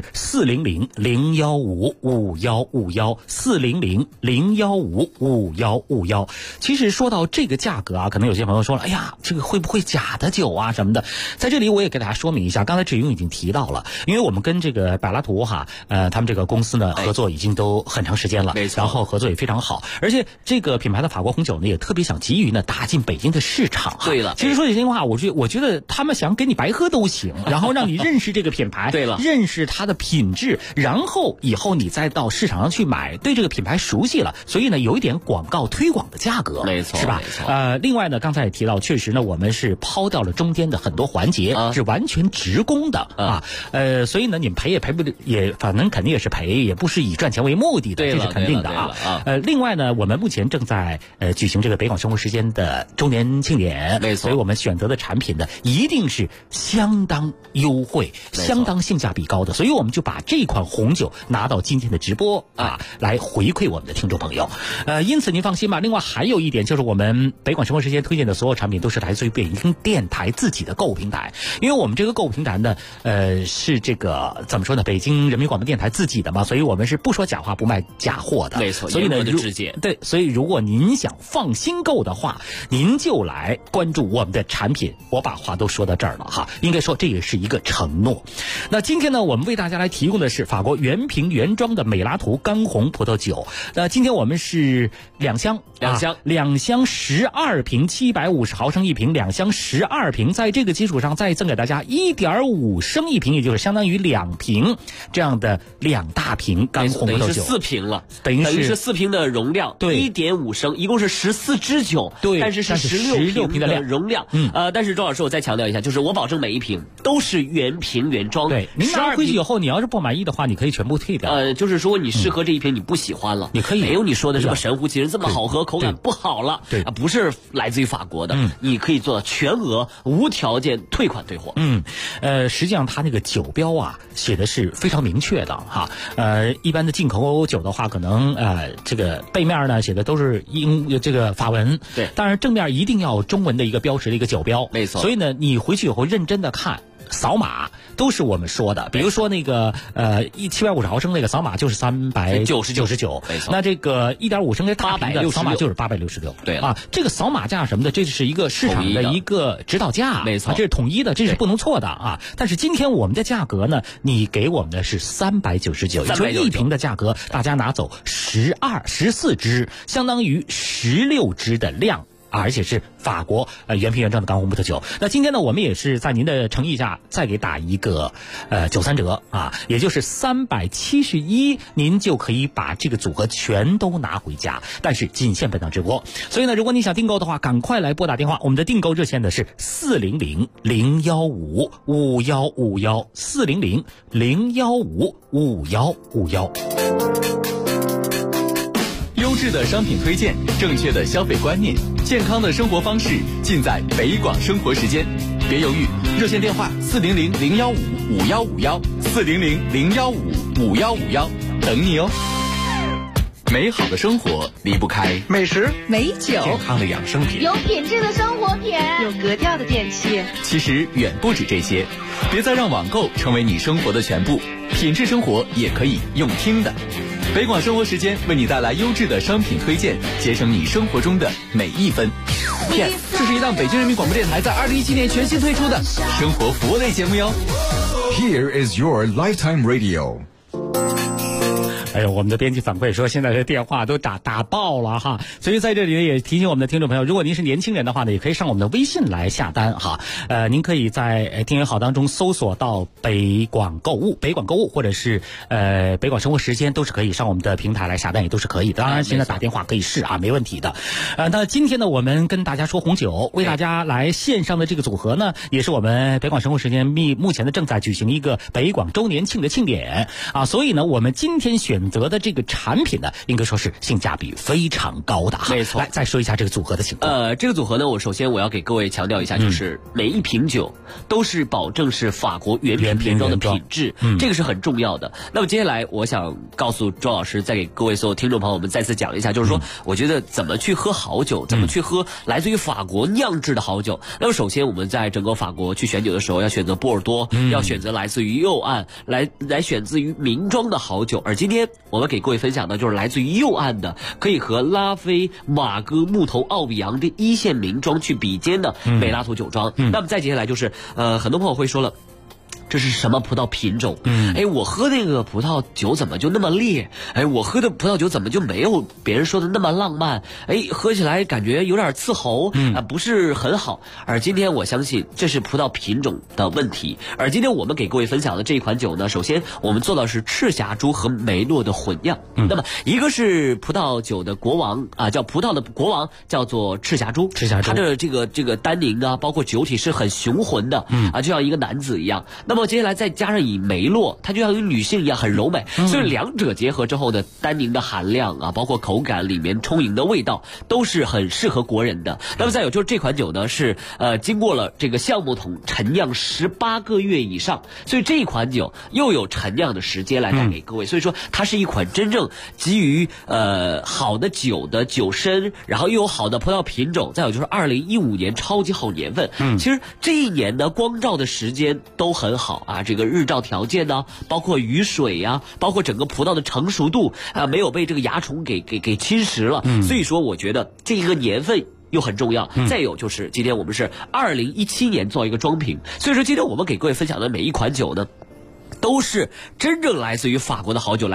400-015-5151，400-015-5151。其实说到这个价格啊，可能有些朋友说了，哎呀，这个会不会假的酒啊什么的？在这里我也给大家说明一下，刚才志勇已经提到了，因为我们跟这个百拉图他们这个公司呢合作已经都很长时间了，然后合作也非常好，而且这个品牌的法国红酒呢也特别想急于呢打进北京的市场。 对了， 其实说句心话，我觉得他们想给你白喝都行，然后让你认识这个品牌， 对了， 认识它的品质，然后以后你再到市场上去买，对这个品牌熟悉了，所以呢有一点广告推广的价格， 没错， 是吧？另外呢，刚才也提到，确实呢我们是抛掉了中间的很多环节，是完全直供的所以呢你们赔也赔不也，反正肯定也是赔，也不是以赚钱为目的的，这是肯定的啊。另外呢，我们目前正在举行这个北广生活时间的周年庆典， 没错， 所以我们选择的产品呢一定是相当优惠、相当性价比高的，所以我们就把这款红酒拿到今天的直播来回馈我们的听众朋友。因此您放心吧。另外还有一点就是，我们北广生活时间推荐的所有产品都是来自于北京电台自己的购物平台，因为我们这个购物平台呢，是这个怎么说呢？北京人民广播电台自己的嘛，所以我们是不说假话、不卖假货的。 没错， 所以呢， 对， 所以如果您想放心购的话，您就来关注我们的产品。我把话都说到这儿了哈，应该说这也是一个承诺。那今天呢，我们为大家来提供的是法国原瓶原装的美拉图干红葡萄酒。那今天我们是两箱12瓶，750毫升一瓶，2箱12瓶，在这个基础上再赠给大家1.5升一瓶，也就是相当于2瓶这样的 2大瓶干红葡萄酒， 等于是4瓶了， 等于是 4瓶的容量， 对 1.5升，一共是14支酒， 对， 但是16瓶的容量。但是周老师，我再强调一下，就是我保证每一瓶都是原瓶原装。 对，您拿回去以后，你要是不满意的话，你可以全部退掉。 就是说你试喝这一瓶你不喜欢了， 你可以没有你说的什么神乎其神这么好喝，口感不好了， 对啊，不是来自于法国的，你可以做到全额无条件退款退货。 实际上它那个酒标啊写的是非常明确的哈。一般的进口酒的话，可能这个背面呢写的都是这个法文， 对， 当然正面一定要中文的一个标识的一个酒标， 没错。 所以呢，你回去以后认真的看。扫码都是我们说的，比如说那个750毫升那个扫码就是399， 没错。 那这个1.5升的大瓶的扫码就是866， 对啊，这个扫码价什么的，这是一个市场的一个指导价， 没错， 这是统一的，这是不能错的啊。但是今天我们的价格呢，你给我们的是399，也就是一瓶的价格，大家拿走14支，相当于16支的量。而且是法国原瓶原装的干红葡萄酒。那今天呢，我们也是在您的诚意下再给打一个93折啊，也就是371，您就可以把这个组合全都拿回家。但是仅限本档直播，所以呢，如果你想订购的话，赶快来拨打电话，我们的订购热线的是400-015-5151，400-015-5151。 优质的商品推荐，正确的消费观念，健康的生活方式，尽在北广生活时间。别犹豫，热线电话400-015-5151，400-015-5151，等你哦。美好的生活离不开美食、美酒、 健康的养生品、 有品质的生活品、 有格调的电器。 其实远不止这些，别再让网购成为你生活的全部，品质生活也可以用听的。北广生活时间为你带来优质的商品推荐，节省你生活中的每一分。Yes， 这是一档北京人民广播电台在2017年全新推出的生活服务类节目哟。 Here is your lifetime radio。 哎呦，我们的编辑反馈说，现在的电话都打爆了哈，所以在这里呢，也提醒我们的听众朋友，如果您是年轻人的话呢，也可以上我们的微信来下单哈。您可以在订阅号当中搜索到北广购物，或者是北广生活时间，都是可以上我们的平台来下单，也都是可以的。当然，现在打电话可以试啊，没问题的。那今天呢，我们跟大家说红酒，为大家来线上的这个组合呢，也是我们北广生活时间目前呢正在举行一个北广周年庆的庆典啊，所以呢，我们今天选择的这个产品呢，应该说是性价比非常高的哈。 没错， 来再说一下这个组合的情况。 这个组合呢，首先我要给各位强调一下，就是每一瓶酒都是保证是法国原瓶原装的品质，这个是很重要的。那么接下来我想告诉周老师，再给各位所有听众朋友们再次讲一下，就是说，我觉得怎么去喝好酒，怎么去喝来自于法国酿制的好酒。那么首先我们在整个法国去选酒的时候，要选择波尔多，要选择来自于右岸，来选自于名庄的好酒。而今天我们给各位分享的就是来自于右岸的，可以和拉菲、马戈、木头、奥比扬的一线名庄去比肩的美拉图酒庄。那么再接下来就是很多朋友会说了，这是什么葡萄品种？我喝那个葡萄酒怎么就那么烈？我喝的葡萄酒怎么就没有别人说的那么浪漫？喝起来感觉有点刺喉，不是很好。而今天我相信这是葡萄品种的问题。而今天我们给各位分享的这一款酒呢，首先我们做到是赤霞珠和梅洛的混酿。那么一个是葡萄酒的国王啊，叫葡萄的国王，叫做赤霞珠。它的这个单宁啊，包括酒体是很雄浑的，就像一个男子一样。那么接下来再加上以梅洛，它就像一个女性一样很柔美，所以两者结合之后的单宁的含量啊，包括口感里面充盈的味道，都是很适合国人的。那么再有就是这款酒呢是经过了这个橡木桶陈酿18个月以上，所以这一款酒又有陈酿的时间来带给各位，所以说它是一款真正基于好的酒的酒身，然后又有好的葡萄品种，再有就是2015年超级好年份。其实这一年呢光照的时间都很好啊，这个日照条件呢，包括雨水呀，包括整个葡萄的成熟度啊，没有被这个蚜虫给侵蚀了。所以说我觉得这一个年份又很重要。再有就是今天我们是2017年做一个装瓶，所以说今天我们给各位分享的每一款酒呢，都是真正来自于法国的好酒来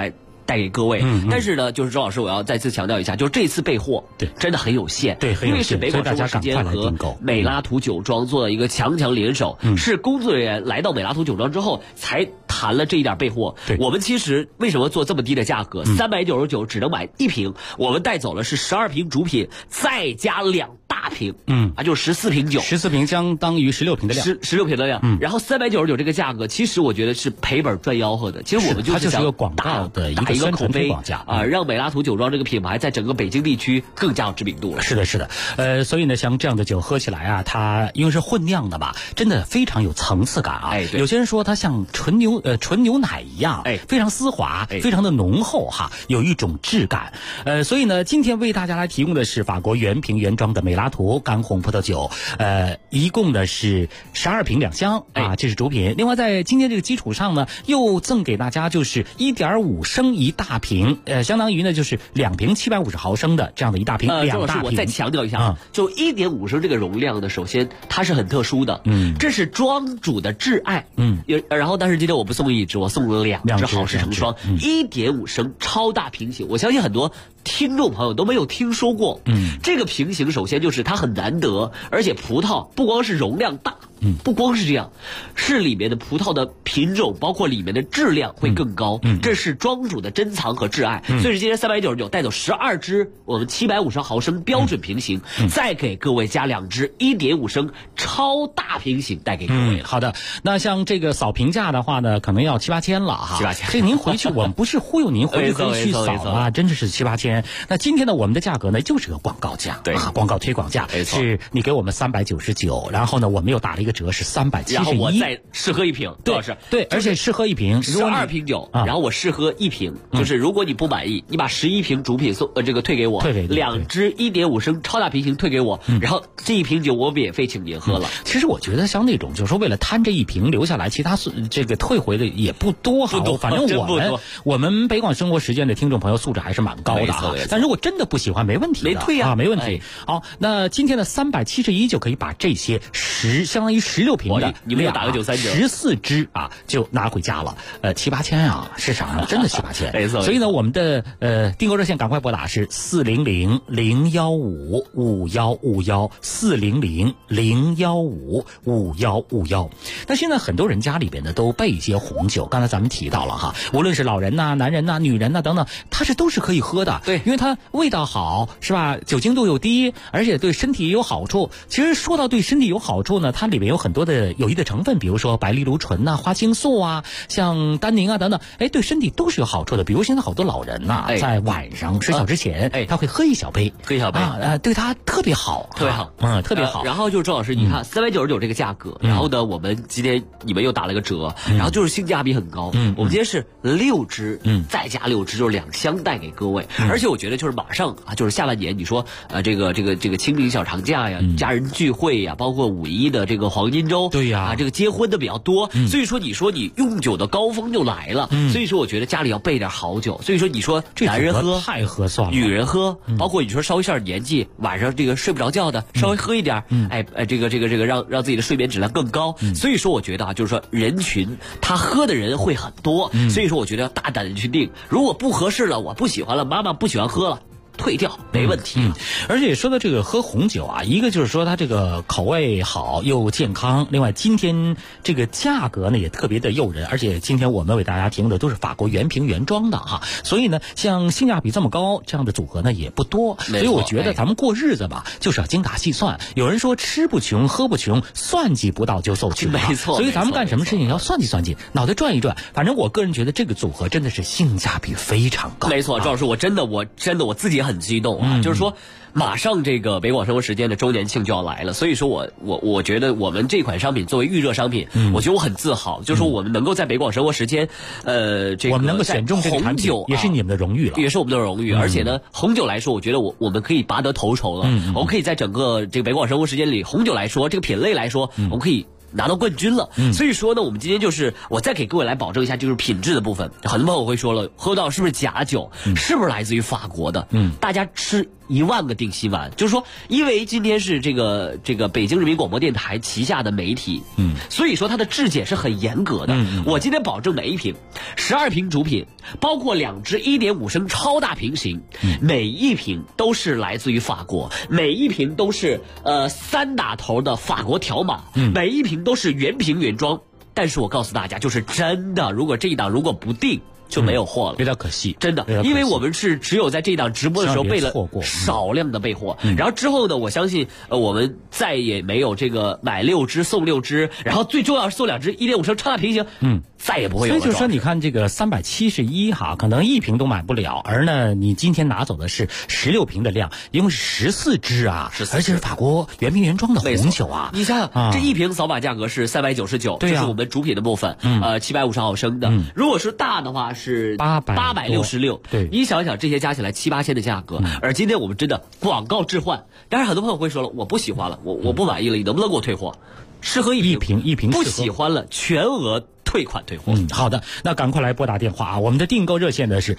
带给各位。但是呢，就是周老师，我要再次强调一下，就是这次备货对真的很有限， 对，很有限， 因为是北广生活时间和美拉图酒庄做了一个强联手，是工作人员来到美拉图酒庄之后才谈了这一点备货。我们其实为什么做这么低的价格，399只能买1瓶，我们带走了是12瓶主品，再加2大瓶，就是14瓶酒 ，14瓶相当于16瓶的量 ，16瓶的量。然后399这个价格，其实我觉得是赔本赚吆喝的。其实我们就是想一个广告的一个宣传推广价啊，让美拉图酒庄这个品牌在整个北京地区更加有知名度了。 是的，是的，所以呢，像这样的酒喝起来啊，它因为是混酿的吧，真的非常有层次感啊。有些人说它像纯牛奶一样，非常丝滑，非常的浓厚哈，有一种质感。所以呢，今天为大家来提供的是法国原瓶原装的美拉图干红葡萄酒，一共呢是12瓶2箱啊，这是主品。另外在今天这个基础上呢，又赠给大家就是1.5升一大瓶，相当于呢就是2瓶750毫升的这样的一大瓶，2大瓶。 我再强调一下，就1.5升这个容量呢，首先它是很特殊的，这是庄主的挚爱，然后但是今天我不送1支，我送2支好事成双，1.5升超大瓶型，我相信很多听众朋友都没有听说过，这个瓶型首先就是它很难得，而且葡萄不光是容量大，不光是这样，是里面的葡萄的品种，包括里面的质量会更高，这是庄主的珍藏和挚爱。所以是今天399带走12支我们750毫升标准瓶型，再给各位加2支1.5升超大瓶型带给各位。 好的，那像这个扫评价的话呢，可能要7、8千了哈。 7、8千， 这您回去我们不是忽悠您，回去可以去扫啊，真的是7、8千。那今天呢，我们的价格呢就是个广告价，对啊，广告推广价，是你给我们399，然后呢，我们又打了一个折是371， 然后我再试喝1瓶， 对，而且试喝1瓶 ，12瓶酒，然后我试喝1瓶，就是如果你不满意，你把11瓶主品这个退给我，2支1.5升超大瓶型退给我，然后这1瓶酒我免费请您喝了。 其实我觉得像那种就是说为了贪这1瓶留下来，其他这个退回的也不多哈，反正我们北广生活时间的听众朋友素质还是蛮高的哈。但如果真的不喜欢，没问题的， 没退啊， 没问题。好，那今天的371就可以把这些相当于16瓶的， 你们要打个939 14支啊，就拿回家了。7、8千啊，市场上真的7、8千。 没错。 所以呢，我们的订购热线赶快拨打是400-015-5151，400-015-5151。那现在很多人家里边呢都备一些红酒，刚才咱们提到了哈，无论是老人呐、男人呐、女人呐等等，它都是可以喝的。 对， 因为它味道好，是吧？酒精度又低，而且对身体也有好处。其实说到对身体有好处呢，它里面有很多的有益的成分，比如说白藜芦醇呐、花青素啊、像单宁啊等等，对身体都是有好处的。比如现在好多老人呐，在晚上睡觉之前，他会喝一小杯啊，对他特别好， 特别好， 特别好。 然后就是周老师，你看399这个价格，然后呢，我们今天你们又打了个折，然后就是性价比很高。我们今天是6支，再加6支，就是2箱带给各位。而且我觉得就是马上啊，就是下半年，你说这个清明小长假呀，家人聚会呀，包括5·1的这个黄金周， 对呀， 这个结婚的比较多，所以说你说你用酒的高峰就来了，所以说我觉得家里要备点好酒。所以说你说男人喝太合算了， 女人喝，包括你说稍微上点年纪，晚上这个睡不着觉的，稍微喝一点，这个让自己的睡眠质量更高。所以说我觉得啊，就是说人群他喝的人会很多，所以说我觉得要大胆的去定，如果不合适了，我不喜欢了，妈妈不喜欢喝了，退掉没问题。 而且说到这个喝红酒啊，一个就是说它这个口味好又健康，另外今天这个价格呢也特别的诱人，而且今天我们为大家提供的都是法国原瓶原装的哈，所以呢像性价比这么高这样的组合呢也不多，所以我觉得咱们过日子吧就是要精打细算。有人说吃不穷喝不穷，算计不到就凑穷， 没错。 所以咱们干什么事情要算计算计，脑袋转一转。反正我个人觉得这个组合真的是性价比非常高。 没错，赵老师，我真的我自己很激动啊，就是说马上这个北广生活时间的周年庆就要来了，所以说我觉得我们这款商品作为预热商品，我觉得我很自豪，就是说我们能够在北广生活时间，这个我们能够选中这个产品也是你们的荣誉了， 也是我们的荣誉。而且呢，红酒来说，我觉得我们可以拔得头筹了，我们可以在整个这个北广生活时间里，红酒来说，这个品类来说，我们可以拿到冠军了。所以说呢，我们今天就是我再给各位来保证一下，就是品质的部分。很多朋友会说了，喝到是不是假酒，是不是来自于法国的？大家吃 1万个定心丸，就是说，因为今天是这个北京人民广播电台旗下的媒体，所以说它的质检是很严格的。我今天保证每一瓶12瓶主品，包括2支1.5升超大瓶型，每一瓶都是来自于法国，每一瓶都是3打头的法国条码，每一瓶都是原瓶原装。但是我告诉大家，就是真的，如果这一档如果不定，就没有货了， 有点可惜， 真的，因为我们是只有在这一档直播的时候备了少量的备货，然后之后呢，我相信我们再也没有这个买6支送6支，然后最重要是送2支1.5升超大瓶型，再也不会有了。 所以就说你看这个371哈，可能1瓶都买不了，而呢你今天拿走的是16瓶的量，一共是14支啊，而且是法国原瓶原装的红酒啊。 你想想，这一瓶扫码价格是399，这是我们主品的部分，750毫升的，如果是大的话是866， 对， 你想想这些加起来7、8千的价格，而今天我们真的广告置换，当然很多朋友会说了，我不喜欢了，我不满意了，你能不能给我退货？适合一瓶，不喜欢了全额退款退货。 好的，那赶快来拨打电话啊！我们的订购热线呢是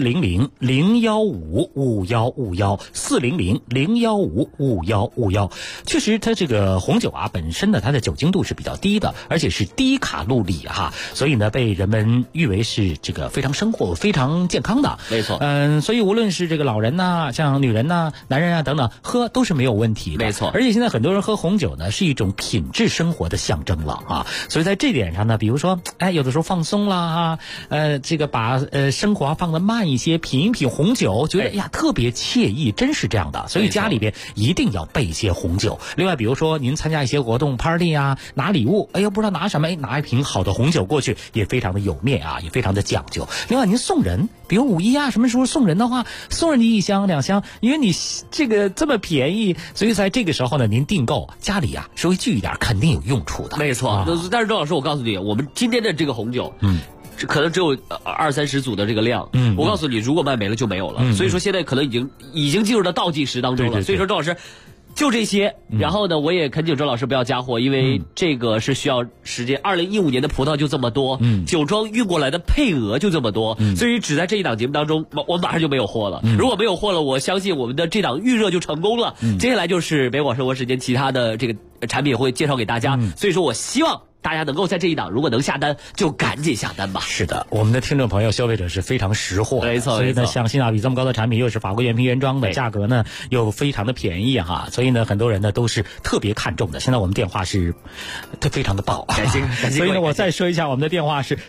400-015-5151，400-015-5151。确实，它这个红酒啊本身呢，它的酒精度是比较低的，而且是低卡路里哈，所以呢被人们誉为是这个非常生活、非常健康的。 没错， 所以无论是这个老人呐、像女人呐、男人啊等等，喝都是没有问题的。 没错， 而且现在很多人喝红酒呢是一种品质生活的象征了啊，所以在这点上呢，比如说。有的时候放松啦这个把生活放得慢一些，品一品红酒，觉得特别惬意，真是这样的。所以家里边一定要备一些红酒。另外，比如说您参加一些活动 party 啊，拿礼物，不知道拿什么，拿一瓶好的红酒过去，也非常的有面啊，也非常的讲究。另外，您送人，比如5一啊，什么时候送人的话，送人家1箱2箱，因为你这个这么便宜，所以在这个时候呢，您订购家里啊稍微聚一点，肯定有用处的。 没错，但是周老师，我告诉你，我们今天的这个红酒，可能只有20-30组的这个量，我告诉你，如果卖没了就没有了。所以说现在可能已经进入到倒计时当中了。 对， 所以说周老师。就这些，然后呢，我也恳请周老师不要加货，因为这个是需要时间。2015年的葡萄就这么多，酒庄运过来的配额就这么多，所以只在这一档节目当中，我马上就没有货了。如果没有货了，我相信我们的这档预热就成功了。接下来就是北广生活时间其他的这个产品会介绍给大家，所以说我希望大家能够在这一档，如果能下单就赶紧下单吧。 是的，我们的听众朋友、消费者是非常识货， 没错。 所以呢，像性价比这么高的产品，又是法国原瓶原装的，价格呢又非常的便宜哈，所以呢，很多人呢都是特别看重的。现在我们电话是非常的爆， 感谢。 所以呢，我再说一下，我们的电话是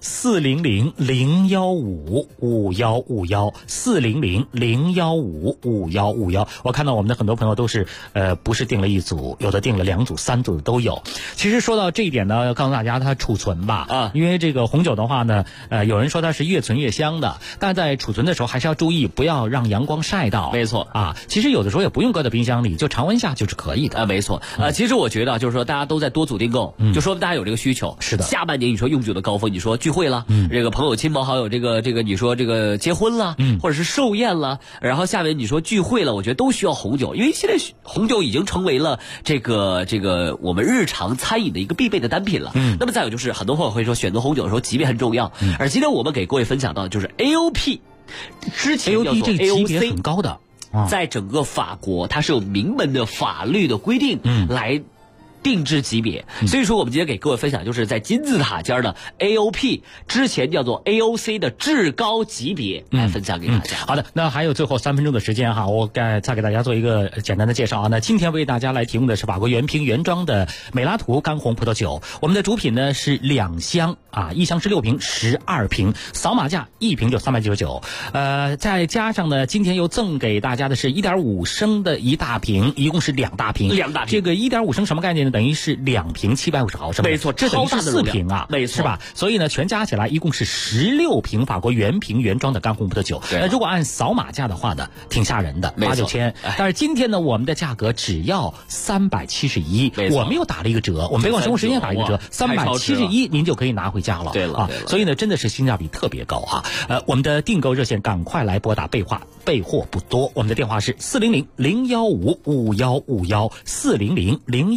400-015-5151，400-015-5151。我看到我们的很多朋友都是不是订了1组，有的订了2组、3组的都有。其实说到这一点呢，告诉大家它储存吧，因为这个红酒的话呢，有人说它是越存越香的，但在储存的时候还是要注意，不要让阳光晒到。 没错啊，其实有的时候也不用搁在冰箱里，就常温下就是可以的。 没错。其实我觉得就是说大家都在多组订购，就说明大家有这个需求。 是的。 下半年你说用酒的高峰，你说聚会了，这个朋友亲朋好友这个你说这个结婚了，或者是寿宴了，然后下面你说聚会了，我觉得都需要红酒，因为现在红酒已经成为了这个我们日常餐饮的一个必备的单品了。那么再有就是很多朋友会说选择红酒的时候级别很重要，而今天我们给各位分享到的就是 AOP， 之前叫做 AOP 这个级别很高的， 在整个法国它是有明文的法律的规定来定制级别，所以说我们今天给各位分享就是在金字塔尖的 AOP 之前叫做 AOC 的至高级别来分享给大家。 好的，那还有最后3分钟的时间哈，我再给大家做一个简单的介绍啊。那今天为大家来提供的是法国原瓶原装的美拉图干红葡萄酒，我们的主品呢是2箱啊，1箱是6瓶，12瓶，扫码价1瓶就399，再加上呢，今天又赠给大家的是1.5升的1大瓶，一共是2大瓶。这个1.5升什么概念呢？等于是2瓶750毫升， 没错， 这等于是4瓶啊， 没错， 是吧？所以呢，全加起来一共是16瓶法国原瓶原装的干红葡萄酒。那如果按扫码价的话呢，挺吓人的，8、9千。但是今天呢，我们的价格只要371，我们又打了一个折，我们北广生活时间打一个折，371您就可以拿回家了。 对了， 所以呢，真的是性价比特别高啊！我们的订购热线赶快来拨打备货不多，我们的电话是400-015-5151，400-015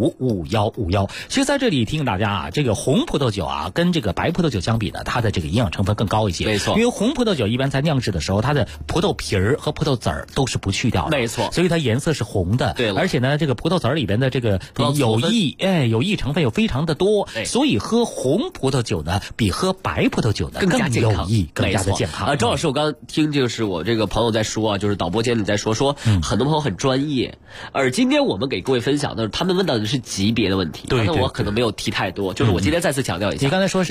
01555151。其实在这里提醒大家啊，这个红葡萄酒啊，跟这个白葡萄酒相比呢，它的这个营养成分更高一些。 没错， 因为红葡萄酒一般在酿制的时候，它的葡萄皮儿和葡萄籽儿都是不去掉的。 没错， 所以它颜色是红的。 对了， 而且呢，这个葡萄籽儿里边的这个有益成分又非常的多，所以喝红葡萄酒呢，比喝白葡萄酒呢更加健康， 更加的健康。 周老师，我刚听就是我这个朋友在说啊，就是导播间里在说很多朋友很专业，而今天我们给各位分享的，他们问到的是级别的问题。 对， 我可能没有提太多，就是我今天再次强调一下， 你刚才说是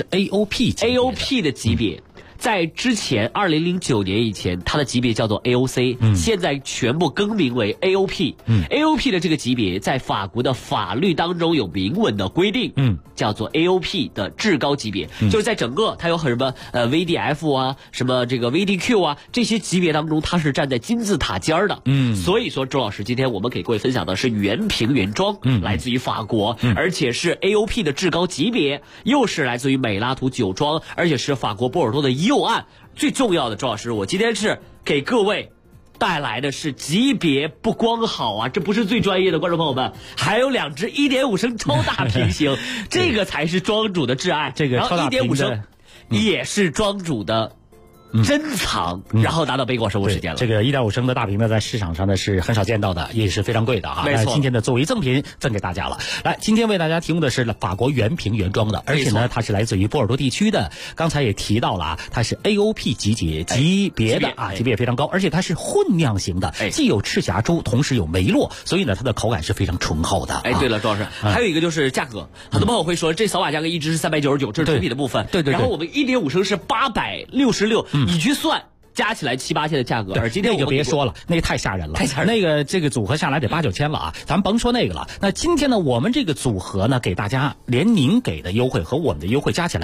AOP 的级别。在之前2009年以前，它的级别叫做 AOC，现在全部更名为 AOP。AOP 的这个级别在法国的法律当中有明文的规定，叫做 AOP 的至高级别，就是在整个它有什么VDF 啊，什么这个 VDQ 啊，这些级别当中，它是站在金字塔尖的。所以说周老师今天我们给各位分享的是原瓶原装，来自于法国，而且是 AOP 的至高级别，又是来自于美拉图酒庄，而且是法国波尔多的右岸。最重要的，周老师，我今天是给各位带来的是级别不光好啊，这不是最专业的，观众朋友们，还有2支1.5升超大瓶型，这个才是庄主的挚爱。 这个超大瓶的 1.5升也是庄主的珍藏，然后拿到北广生活时间了。 这个1.5升的大瓶呢，在市场上呢是很少见到的，也是非常贵的啊。 没错， 今天的作为赠品赠给大家了。来，今天为大家提供的是法国原瓶原装的，而且呢，它是来自于波尔多地区的。刚才也提到了啊，它是 AOP 级别的啊，级别也非常高，而且它是混酿型的，既有赤霞珠，同时有梅洛，所以呢，它的口感是非常醇厚的。 对了，周老师，还有一个就是价格，很多朋友会说这扫码价格一直是399，这是成品的部分。 对。 然后我们1.5升是866，你去算。加起来7、8千的价格，而今天那就别说了，那个太吓人了，那个这个组合下来得8、9千了啊，咱甭说那个了。那今天呢，我们这个组合呢，给大家连您给的优惠和我们的优惠加起来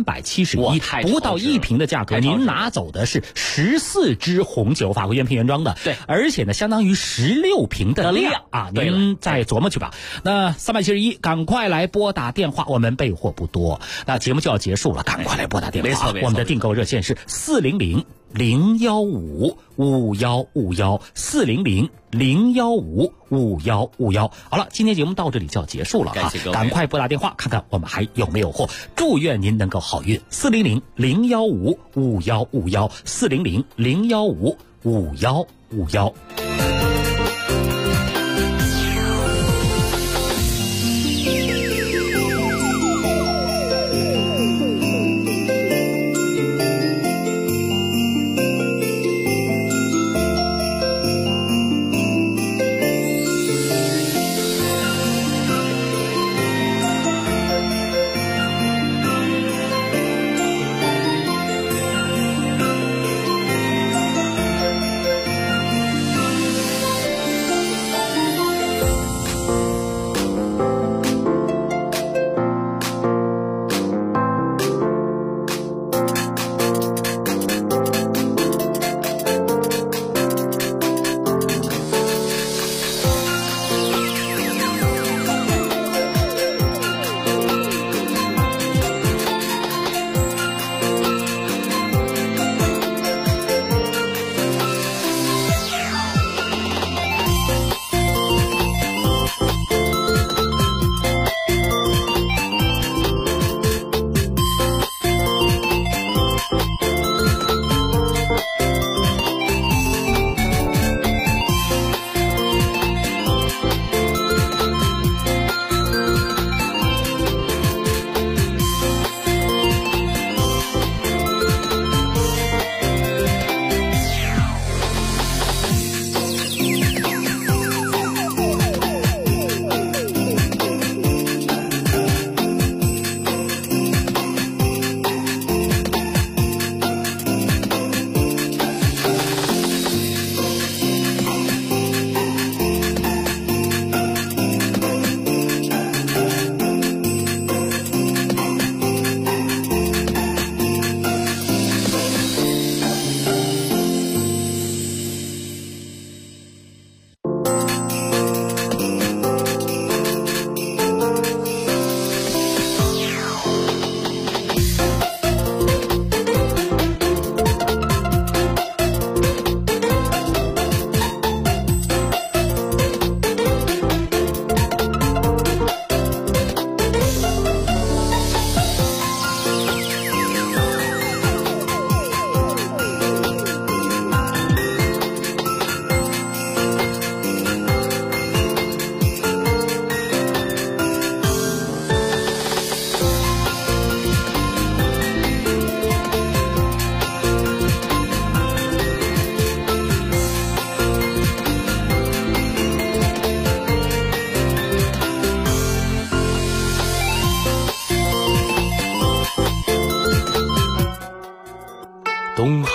371，不到1瓶的价格，您拿走的是14支红酒，法国原瓶原装的， 对， 而且呢，相当于16瓶的量啊，您再琢磨去吧。那371，赶快来拨打电话，我们备货不多，那节目就要结束了，赶快来拨打电话，我们的订购热线是400-015-5151，400-015-5151。好了，今天节目到这里就要结束了啊！赶快拨打电话看看我们还有没有货，祝愿您能够好运。400-015-5151，400-015-5151。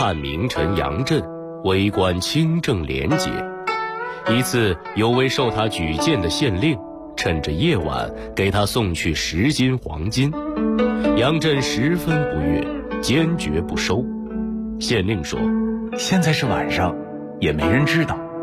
汉名臣杨震为官清正廉洁。一次，有位受他举荐的县令趁着夜晚给他送去10斤黄金，杨震十分不悦，坚决不收。县令说： 现在是晚上，也没人知道，